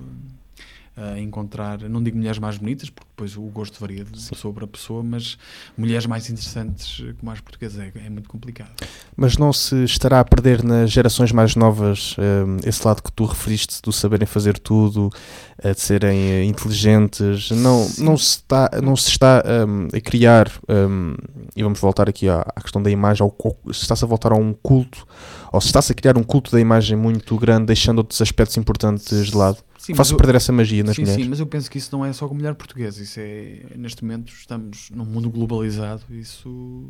a encontrar, não digo mulheres mais bonitas, porque depois o gosto varia de pessoa para pessoa, mas mulheres mais interessantes como as portuguesas é, é muito complicado. Mas não se estará a perder nas gerações mais novas um, esse lado que tu referiste, do saberem fazer tudo, uh, de serem uh, inteligentes? Não, não, se está, não se está um, a criar, um, e vamos voltar aqui à, à questão da imagem, ao, se está-se a voltar a um culto, ou se está-se a criar um culto da imagem muito grande, deixando outros aspectos importantes de lado? Sim, Faço eu, perder essa magia nas sim, mulheres. Sim, mas eu penso que isso não é só com mulher portuguesa. Isso é, neste momento, estamos num mundo globalizado. Isso,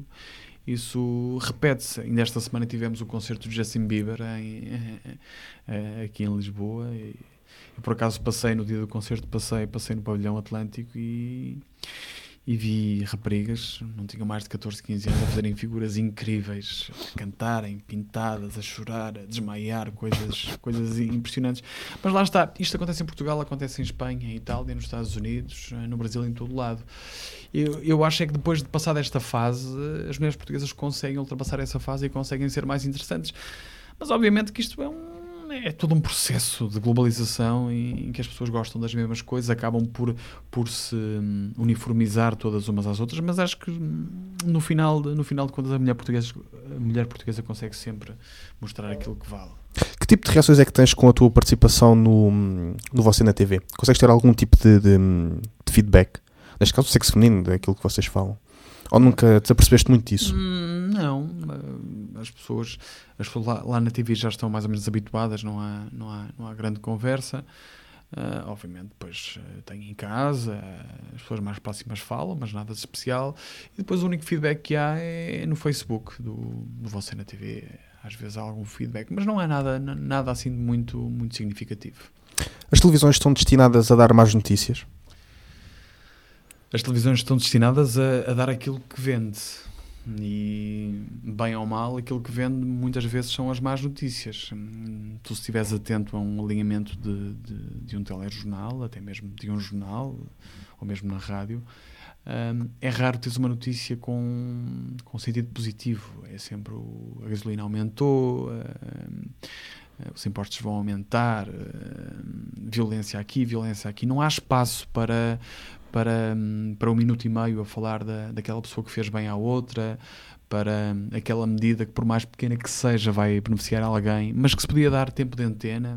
isso repete-se. Ainda esta semana tivemos o concerto de Justin Bieber em, aqui em Lisboa. E, e por acaso passei, no dia do concerto, passei, passei no pavilhão Atlântico e... e vi raparigas, não tinham mais de catorze, quinze anos, a fazerem figuras incríveis, a cantarem, pintadas, a chorar, a desmaiar, coisas, coisas impressionantes. Mas lá está, isto acontece em Portugal, acontece em Espanha, em Itália, nos Estados Unidos, no Brasil, em todo lado. Eu, eu acho é que depois de passar desta fase, as mulheres portuguesas conseguem ultrapassar essa fase e conseguem ser mais interessantes. Mas obviamente que isto é um é todo um processo de globalização em, em que as pessoas gostam das mesmas coisas, acabam por, por se hum, uniformizar todas umas às outras, mas acho que hum, no final, de, no final de contas a mulher portuguesa, a mulher portuguesa consegue sempre mostrar aquilo que vale. Que tipo de reações é que tens com a tua participação no, no Você na T V? Consegues ter algum tipo de, de, de feedback? Neste caso, o sexo feminino, daquilo que vocês falam. Ou nunca te apercebeste muito disso? Hum, não. As pessoas, as pessoas lá, lá na T V já estão mais ou menos habituadas, não há, não há, não há grande conversa. Uh, obviamente, depois uh, tenho em casa, uh, as pessoas mais próximas falam, mas nada de especial. E depois o único feedback que há é no Facebook do, do Você na T V. Às vezes há algum feedback, mas não é nada, nada assim de muito, muito significativo. As televisões estão destinadas a dar más notícias? As televisões estão destinadas a, a dar aquilo que vende. E, bem ou mal, aquilo que vende muitas vezes são as más notícias. Tu, se estiveres atento a um alinhamento de, de, de um telejornal, até mesmo de um jornal, ou mesmo na rádio, um, é raro teres uma notícia com, com sentido positivo. É sempre o, a gasolina aumentou, um, os impostos vão aumentar, um, violência aqui, violência aqui. Não há espaço para... Para, para um minuto e meio a falar da, daquela pessoa que fez bem à outra, para aquela medida que, por mais pequena que seja, vai beneficiar alguém, mas que se podia dar tempo de antena.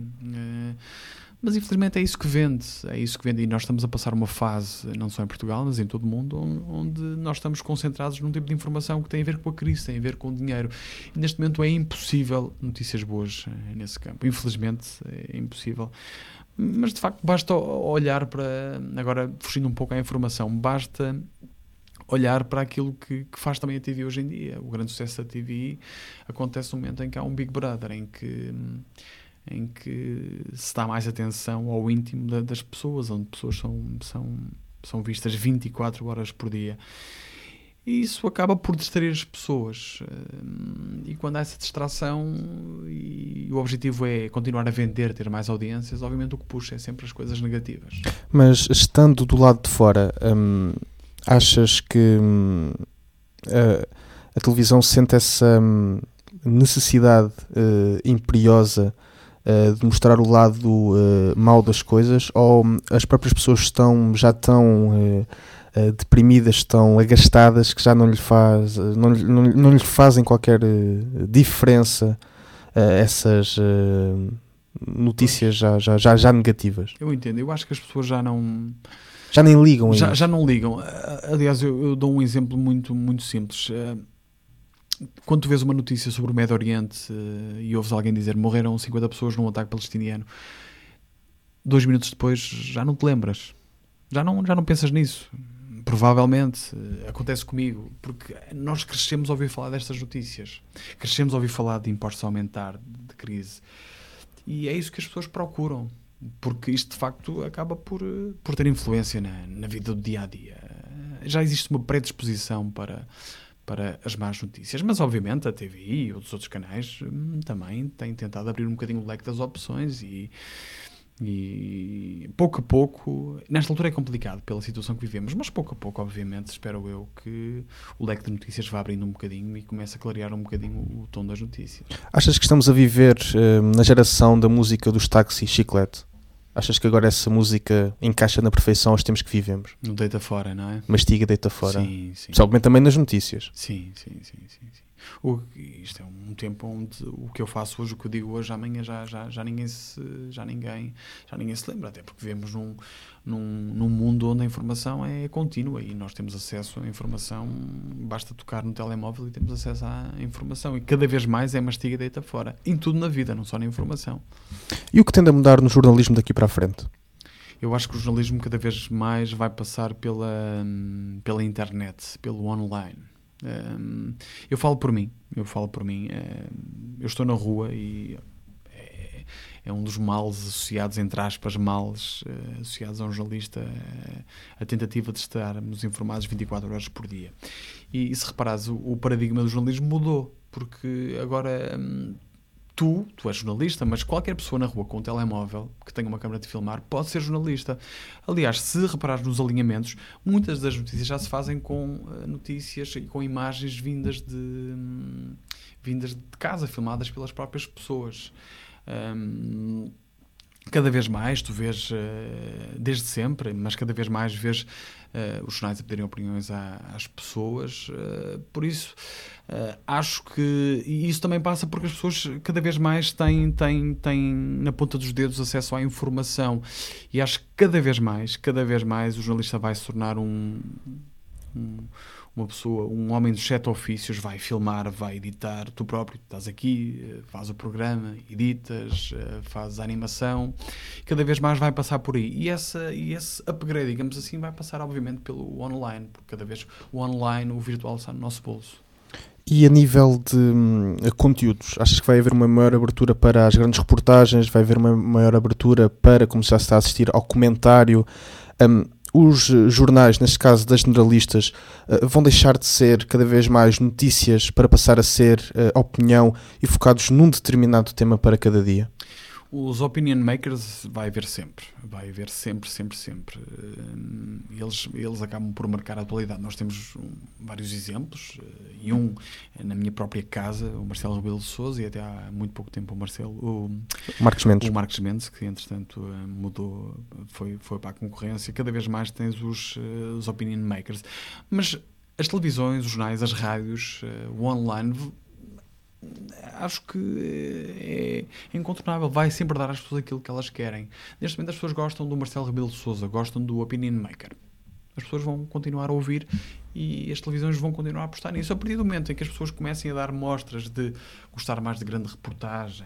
Mas, infelizmente, é isso que vende. É isso que vende. E nós estamos a passar uma fase, não só em Portugal, mas em todo o mundo, onde nós estamos concentrados num tipo de informação que tem a ver com a crise, tem a ver com o dinheiro. E, neste momento, é impossível notícias boas nesse campo. Infelizmente, é impossível. Mas, de facto, basta olhar para... Agora, fugindo um pouco à informação, basta olhar para aquilo que, que faz também a T V hoje em dia. O grande sucesso da T V acontece no momento em que há um Big Brother, em que, em que se dá mais atenção ao íntimo da, das pessoas, onde pessoas são, são, são vistas vinte e quatro horas por dia. E isso acaba por distrair as pessoas. E quando há essa distração e o objetivo é continuar a vender, ter mais audiências, obviamente o que puxa é sempre as coisas negativas. Mas estando do lado de fora, hum, achas que hum, a, a televisão sente essa hum, necessidade uh, imperiosa uh, de mostrar o lado uh, mau das coisas, ou hum, as próprias pessoas estão, já estão... Uh, Uh, deprimidas, estão agastadas, que já não lhe, faz, uh, não, não, não lhe fazem qualquer uh, diferença uh, essas uh, notícias já, já, já, já negativas? Eu entendo, eu acho que as pessoas já não... Já nem ligam. Já, já não ligam. Uh, aliás, eu, eu dou um exemplo muito, muito simples. Uh, quando tu vês uma notícia sobre o Médio Oriente uh, e ouves alguém dizer morreram cinquenta pessoas num ataque palestiniano, dois minutos depois já não te lembras. Já não, já não pensas nisso. Provavelmente uh, acontece comigo, porque nós crescemos a ouvir falar destas notícias, crescemos a ouvir falar de impostos a aumentar, de crise, e é isso que as pessoas procuram, porque isto de facto acaba por, por ter influência na, na vida do dia-a-dia. Já existe uma predisposição para, para as más notícias, mas obviamente a T V I e outros outros canais hum, também têm tentado abrir um bocadinho o leque das opções e E pouco a pouco, nesta altura é complicado pela situação que vivemos, mas pouco a pouco, obviamente, espero eu que o leque de notícias vá abrindo um bocadinho e comece a clarear um bocadinho o tom das notícias. Achas que estamos a viver uh, na geração da música dos táxis e chiclete? Achas que agora essa música encaixa na perfeição aos tempos que vivemos? No deita fora, não é? Mastiga, deita fora. Sim, sim. Principalmente também nas notícias. Sim, sim, sim, sim, sim. O, isto é um tempo onde o que eu faço hoje, o que eu digo hoje, amanhã já, já, já, ninguém, se, já, ninguém, já ninguém se lembra, até porque vivemos num, num, num mundo onde a informação é contínua e nós temos acesso à informação, basta tocar no telemóvel e temos acesso à informação, e cada vez mais é mastiga e deita fora, em tudo na vida, não só na informação. E o que tende a mudar no jornalismo daqui para a frente? Eu acho que o jornalismo cada vez mais vai passar pela, pela internet, pelo online. Um, eu falo por mim, eu falo por mim. Um, eu estou na rua e é, é um dos males associados, entre aspas, males uh, associados a um jornalista, uh, a tentativa de estarmos informados vinte e quatro horas por dia. E, e se reparares, o, o paradigma do jornalismo mudou, porque agora um, tu, tu és jornalista, mas qualquer pessoa na rua com um telemóvel que tenha uma câmara de filmar pode ser jornalista. Aliás, se reparares nos alinhamentos, muitas das notícias já se fazem com uh, notícias e com imagens vindas de, um, vindas de casa, filmadas pelas próprias pessoas. Um, cada vez mais tu vês, uh, desde sempre, mas cada vez mais vês uh, os jornais a pedirem opiniões à, às pessoas. Uh, por isso, uh, acho que... E isso também passa porque as pessoas cada vez mais têm, têm, têm na ponta dos dedos acesso à informação. E acho que cada vez mais, cada vez mais o jornalista vai se tornar um... um uma pessoa, um homem dos sete ofícios, vai filmar, vai editar, tu próprio estás aqui, faz o programa, editas, fazes a animação, cada vez mais vai passar por aí. E, essa, e esse upgrade, digamos assim, vai passar obviamente pelo online, porque cada vez o online, o virtual está no nosso bolso. E a nível de hum, conteúdos, achas que vai haver uma maior abertura para as grandes reportagens, vai haver uma maior abertura para começar a assistir ao comentário? Um, Os jornais, neste caso das generalistas, uh, vão deixar de ser cada vez mais notícias para passar a ser uh, opinião e focados num determinado tema para cada dia? Os opinion makers vai haver sempre, vai haver sempre, sempre, sempre. Eles, eles acabam por marcar a atualidade. Nós temos um, vários exemplos, e um na minha própria casa, o Marcelo Rebelo de Sousa, e até há muito pouco tempo o Marcelo, o Marcos Mendes, o Marcos Mendes, que entretanto mudou, foi, foi para a concorrência. Cada vez mais tens os, os opinion makers. Mas as televisões, os jornais, as rádios, o online, acho que é incontornável, vai sempre dar às pessoas aquilo que elas querem. Neste momento as pessoas gostam do Marcelo Rebelo de Sousa, gostam do opinion maker. As pessoas vão continuar a ouvir e as televisões vão continuar a apostar nisso. A partir do momento em que as pessoas comecem a dar mostras de gostar mais de grande reportagem,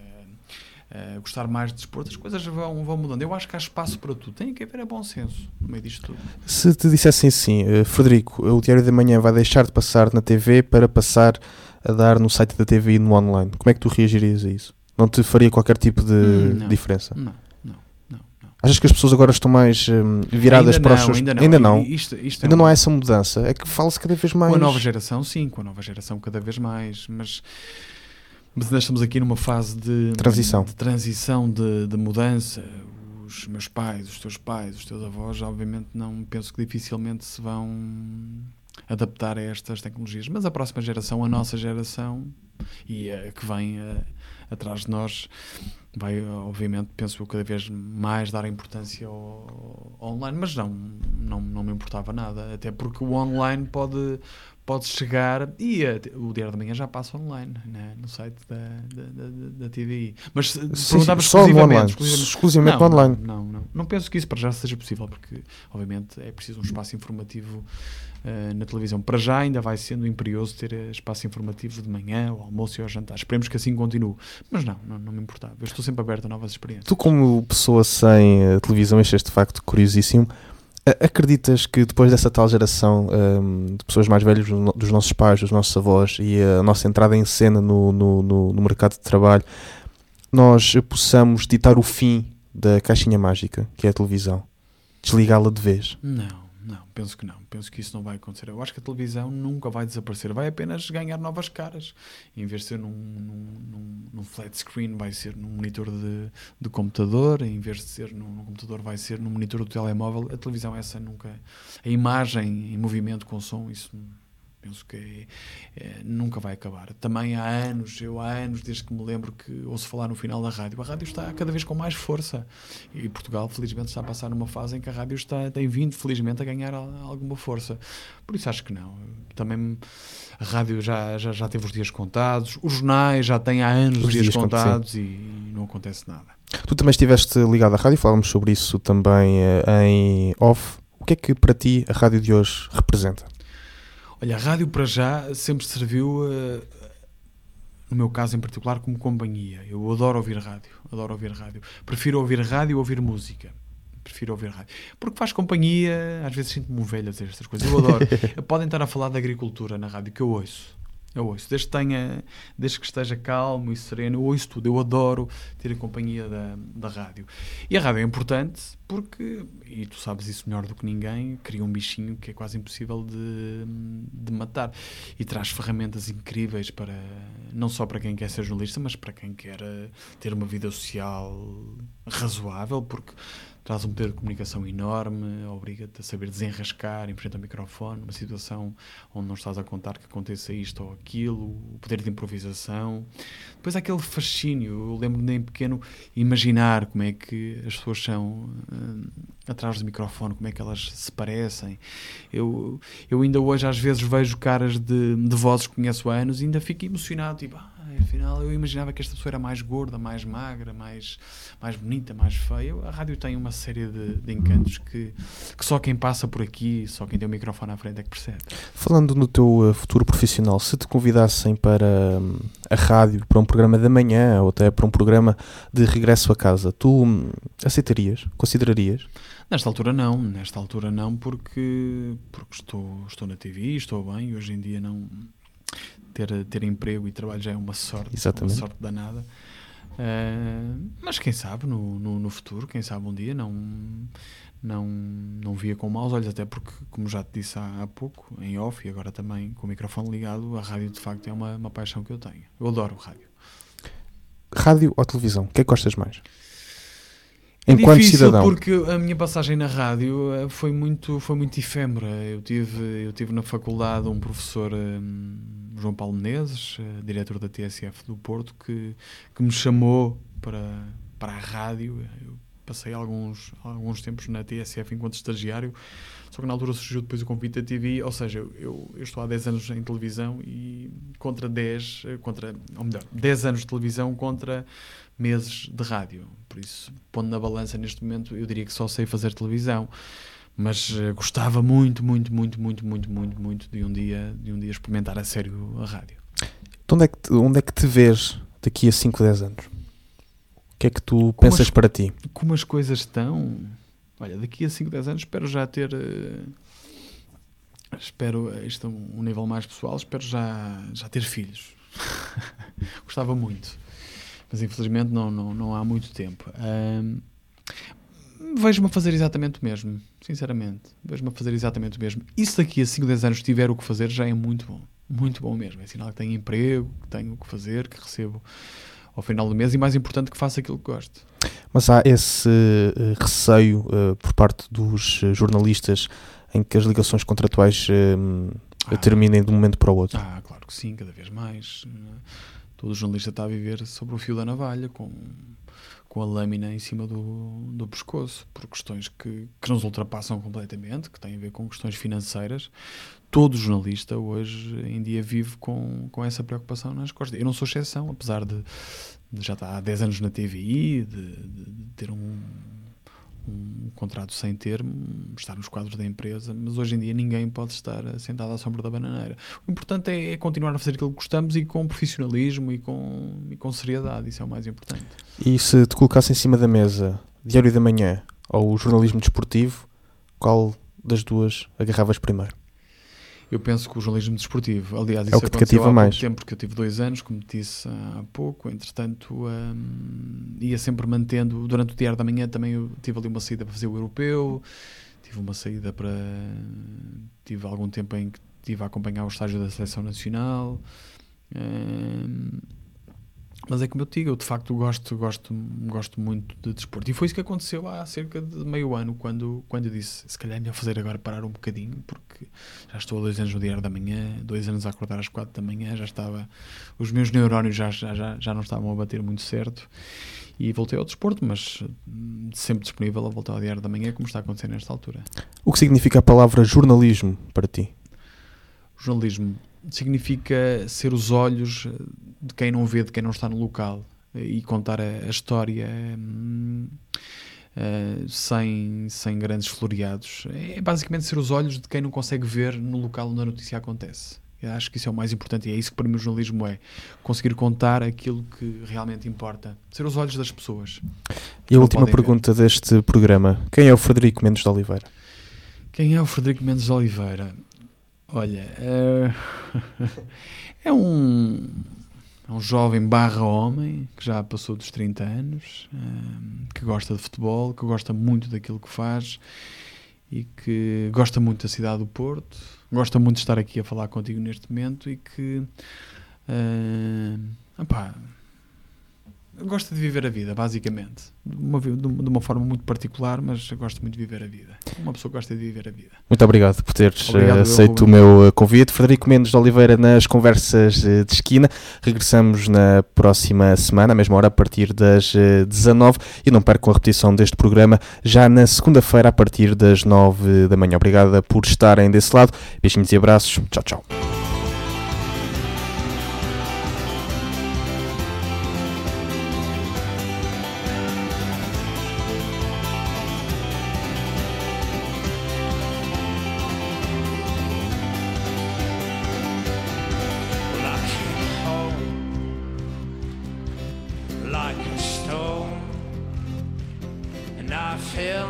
a, a gostar mais de desporto, as coisas vão, vão mudando. Eu acho que há espaço para tudo. Tem que haver a bom senso no meio disto tudo. Se te dissessem assim, uh, Frederico, o Diário da Manhã vai deixar de passar na T V para passar a dar no site da T V e no online, como é que tu reagirias a isso? Não te faria qualquer tipo de hum, não, diferença? Não, não, não, não. Achas que as pessoas agora estão mais hum, viradas ainda para não, os seus... Ainda não. Ainda não, isto, isto ainda é não um... há essa mudança. É que fala-se cada vez mais... Com a nova geração, sim, com a nova geração cada vez mais, mas... Mas ainda estamos aqui numa fase de transição, de, transição de, de mudança. Os meus pais, os teus pais, os teus avós, obviamente não penso que dificilmente se vão adaptar a estas tecnologias. Mas a próxima geração, a nossa geração, e a que vem a, atrás de nós, vai, obviamente, penso eu, cada vez mais dar importância ao, ao online. Mas não, não, não me importava nada. Até porque o online pode... pode chegar, e a, o Diário da Manhã já passa online, né, no site da, da, da, da T V I. Mas se perguntavas exclusivamente, exclusivamente, exclusivamente não, no online. Não, não, não. Não penso que isso para já seja possível, porque obviamente é preciso um espaço informativo uh, na televisão. Para já ainda vai sendo imperioso ter espaço informativo de manhã, ao almoço e ao jantar. Esperemos que assim continue. Mas não, não, não me importava. Eu estou sempre aberto a novas experiências. Tu, como pessoa sem uh, televisão, este de facto curiosíssimo, acreditas que depois dessa tal geração um, de pessoas mais velhas, dos nossos pais, dos nossos avós, e a nossa entrada em cena no, no, no, no mercado de trabalho, nós possamos ditar o fim da caixinha mágica, que é a televisão? Desligá-la de vez? Não, não, penso que não. Penso que isso não vai acontecer. Eu acho que a televisão nunca vai desaparecer. Vai apenas ganhar novas caras. Em vez de ser num, num, num, num flat screen, vai ser num monitor de, de computador. Em vez de ser num, num computador, vai ser num monitor do telemóvel. A televisão essa nunca... A imagem em movimento com som, isso penso que é, é, nunca vai acabar. Também há anos, eu há anos, desde que me lembro que ouço falar no final da rádio, a rádio está cada vez com mais força. E Portugal, felizmente, está a passar numa fase em que a rádio está, tem vindo, felizmente, a ganhar alguma força. Por isso acho que não. Também a rádio já, já, já teve os dias contados, os jornais já têm há anos os, os dias, dias contados e, e não acontece nada. Tu também estiveste ligado à rádio, falamos sobre isso também em off. O que é que para ti a rádio de hoje representa? Olha, a rádio para já sempre serviu, uh, no meu caso em particular, como companhia. Eu adoro ouvir rádio, adoro ouvir rádio. Prefiro ouvir rádio ou ouvir música. Prefiro ouvir rádio. Porque faz companhia, às vezes sinto-me ovelha a dizer estas coisas. Eu adoro. Podem estar a falar de agricultura na rádio, que eu ouço. Eu ouço. Desde que, tenha, desde que esteja calmo e sereno, eu ouço tudo. Eu adoro ter a companhia da, da rádio. E a rádio é importante porque, e tu sabes isso melhor do que ninguém, cria um bichinho que é quase impossível de, de matar. E traz ferramentas incríveis para, não só para quem quer ser jornalista, mas para quem quer ter uma vida social razoável, porque traz um poder de comunicação enorme, obriga-te a saber desenrascar em frente ao microfone, uma situação onde não estás a contar que aconteça isto ou aquilo, o poder de improvisação. Depois há aquele fascínio, eu lembro-me em pequeno imaginar como é que as pessoas são uh, atrás do microfone, como é que elas se parecem. Eu, eu ainda hoje às vezes vejo caras de, de vozes que conheço há anos e ainda fico emocionado, tipo, ah, afinal eu imaginava que esta pessoa era mais gorda, mais magra, mais, mais bonita, mais feia. A rádio tem uma série de, de encantos que, que só quem passa por aqui, só quem tem o microfone à frente é que percebe. Falando no teu uh, futuro profissional, se te convidassem para um, a rádio, para um programa da manhã ou até para um programa de regresso a casa, tu um, aceitarias? Considerarias? Nesta altura não, nesta altura não, porque, porque estou, estou na T V, estou bem, e hoje em dia não... Ter, ter emprego e trabalho já é uma sorte, Exatamente. uma sorte danada. Uh, mas quem sabe no, no, no futuro, quem sabe um dia não, não, não via com maus olhos, até porque, como já te disse há, há pouco, em off e agora também com o microfone ligado, a rádio de facto é uma, uma paixão que eu tenho. Eu adoro rádio. Rádio ou televisão? O que é que gostas mais? É Enquanto difícil cidadão. porque a minha passagem na rádio foi muito, foi muito efêmera. Eu tive, eu tive na faculdade um professor, um, João Paulo Menezes, uh, diretor da T S F do Porto, que, que me chamou para, para a rádio. Eu passei alguns, alguns tempos na T S F enquanto estagiário, só que na altura surgiu depois o convite da T V, ou seja, eu, eu estou há dez anos em televisão e contra dez, contra, ou melhor, dez anos de televisão contra meses de rádio. Por isso, pondo na balança neste momento, eu diria que só sei fazer televisão, mas uh, gostava muito, muito, muito, muito, muito, muito, muito de um dia, de um dia experimentar a sério a rádio. Então, onde é que te, onde é que te vês daqui a cinco, dez anos? O que é que tu Como pensas as- para ti? Como as coisas estão, olha, daqui a cinco, dez anos espero já ter, uh, espero, isto é um nível mais pessoal, espero já, já ter filhos. Gostava muito, mas infelizmente não, não, não há muito tempo. Ahm, Vejo-me a fazer exatamente o mesmo, sinceramente. Vejo-me a fazer exatamente o mesmo. E se daqui a cinco, dez anos tiver o que fazer, já é muito bom. Muito bom mesmo. É sinal que tenho emprego, que tenho o que fazer, que recebo ao final do mês e, mais importante, que faço aquilo que gosto. Mas há esse uh, receio uh, por parte dos uh, jornalistas em que as ligações contratuais uh, Ah. terminem de um momento para o outro. Ah, claro que sim, cada vez mais. Todo jornalista está a viver sobre o fio da navalha, com, com a lâmina em cima do, do pescoço, por questões que, que nos ultrapassam completamente, que têm a ver com questões financeiras. Todo jornalista hoje em dia vive com, com essa preocupação nas costas. Eu não sou exceção, apesar de, de já estar há dez anos na T V I, de, de, de ter um, um contrato sem termo, estar nos quadros da empresa, mas hoje em dia ninguém pode estar sentado à sombra da bananeira. O importante é, é continuar a fazer aquilo que gostamos e com profissionalismo e com, e com seriedade, isso é o mais importante. E se te colocasse em cima da mesa Diário da Manhã ou o jornalismo desportivo, qual das duas agarravas primeiro? Eu penso que o jornalismo desportivo, aliás, É isso o que te aconteceu cativa há mais. pouco tempo, porque eu tive dois anos, como te disse há pouco, entretanto hum, ia sempre mantendo, durante o Diário da Manhã também eu tive ali uma saída para fazer o europeu, tive uma saída para, tive algum tempo em que estive a acompanhar o estágio da Seleção Nacional, hum, mas é como eu te digo, eu de facto gosto, gosto, gosto muito de desporto. E foi isso que aconteceu há cerca de meio ano, quando, quando eu disse, se calhar é melhor fazer agora parar um bocadinho, porque já estou há dois anos no Diário da Manhã, dois anos a acordar às quatro da manhã, já estava, os meus neurónios já, já, já, já não estavam a bater muito certo, e voltei ao desporto, mas hum, sempre disponível a voltar ao Diário da Manhã, como está a acontecer nesta altura. O que significa a palavra jornalismo para ti? O jornalismo significa ser os olhos de quem não vê, de quem não está no local, e contar a, a história hum, uh, sem, sem grandes floreados. É basicamente ser os olhos de quem não consegue ver no local onde a notícia acontece. Eu acho que isso é o mais importante e é isso que para mim o jornalismo é. Conseguir contar aquilo que realmente importa. Ser os olhos das pessoas. E a Não última podem ver. pergunta deste programa. Quem é o Frederico Mendes de Oliveira? Quem é o Frederico Mendes de Oliveira? Olha, uh, é um, é um jovem barra homem que já passou dos trinta anos, uh, que gosta de futebol, que gosta muito daquilo que faz e que gosta muito da cidade do Porto, gosta muito de estar aqui a falar contigo neste momento e que uh, opá, gosto de viver a vida, basicamente. De uma, vi- de uma- de uma forma muito particular, mas eu gosto muito de viver a vida. Uma pessoa gosta de viver a vida. Muito obrigado por teres Obrigado, eh, eu, aceito o Ruben. meu eh, convite. Frederico Mendes de Oliveira nas Conversas eh, de Esquina. Regressamos na próxima semana, à mesma hora, a partir das eh, dezanove. E não percam a repetição deste programa já na segunda-feira, a partir das nove da manhã. Obrigada por estarem desse lado. Beijinhos e abraços. Tchau, tchau. Well, I came home like a stone, and I fell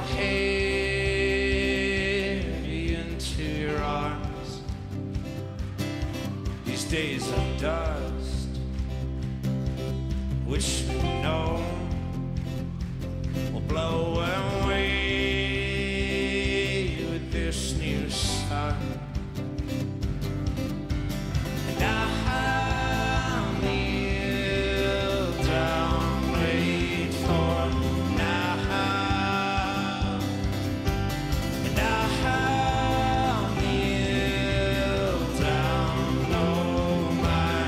heavy into your arms. These days of dust, which we know will blow away with this new sun. And I'll kneel down, wait for now. And I'll kneel down, know my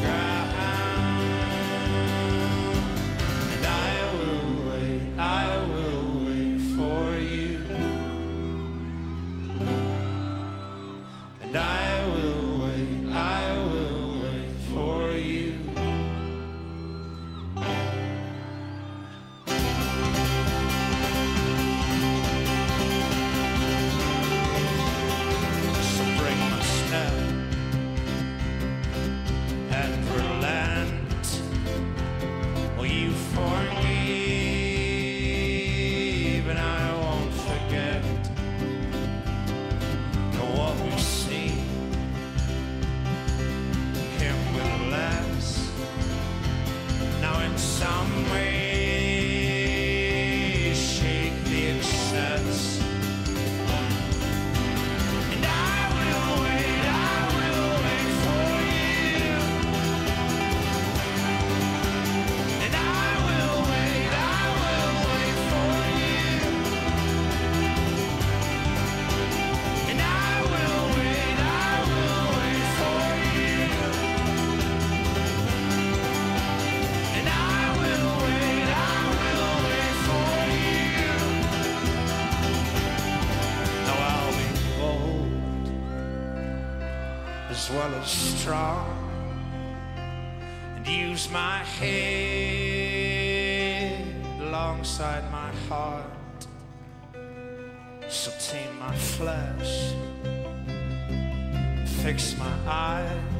ground. And I will wait, I will wait for you. And I will wait, I will wait for you. So break my step and relent. Will you forgive and I won't forget? Know what we see, him with less. Now in some way shake the excess. And I will wait, I will wait for you. And I will wait, I will wait for you. And I will wait, I will wait for you. And I will wait, I will wait for you. Now I'll be bold as well as strong, and use my head alongside my heart. So tame my flesh, fix my eyes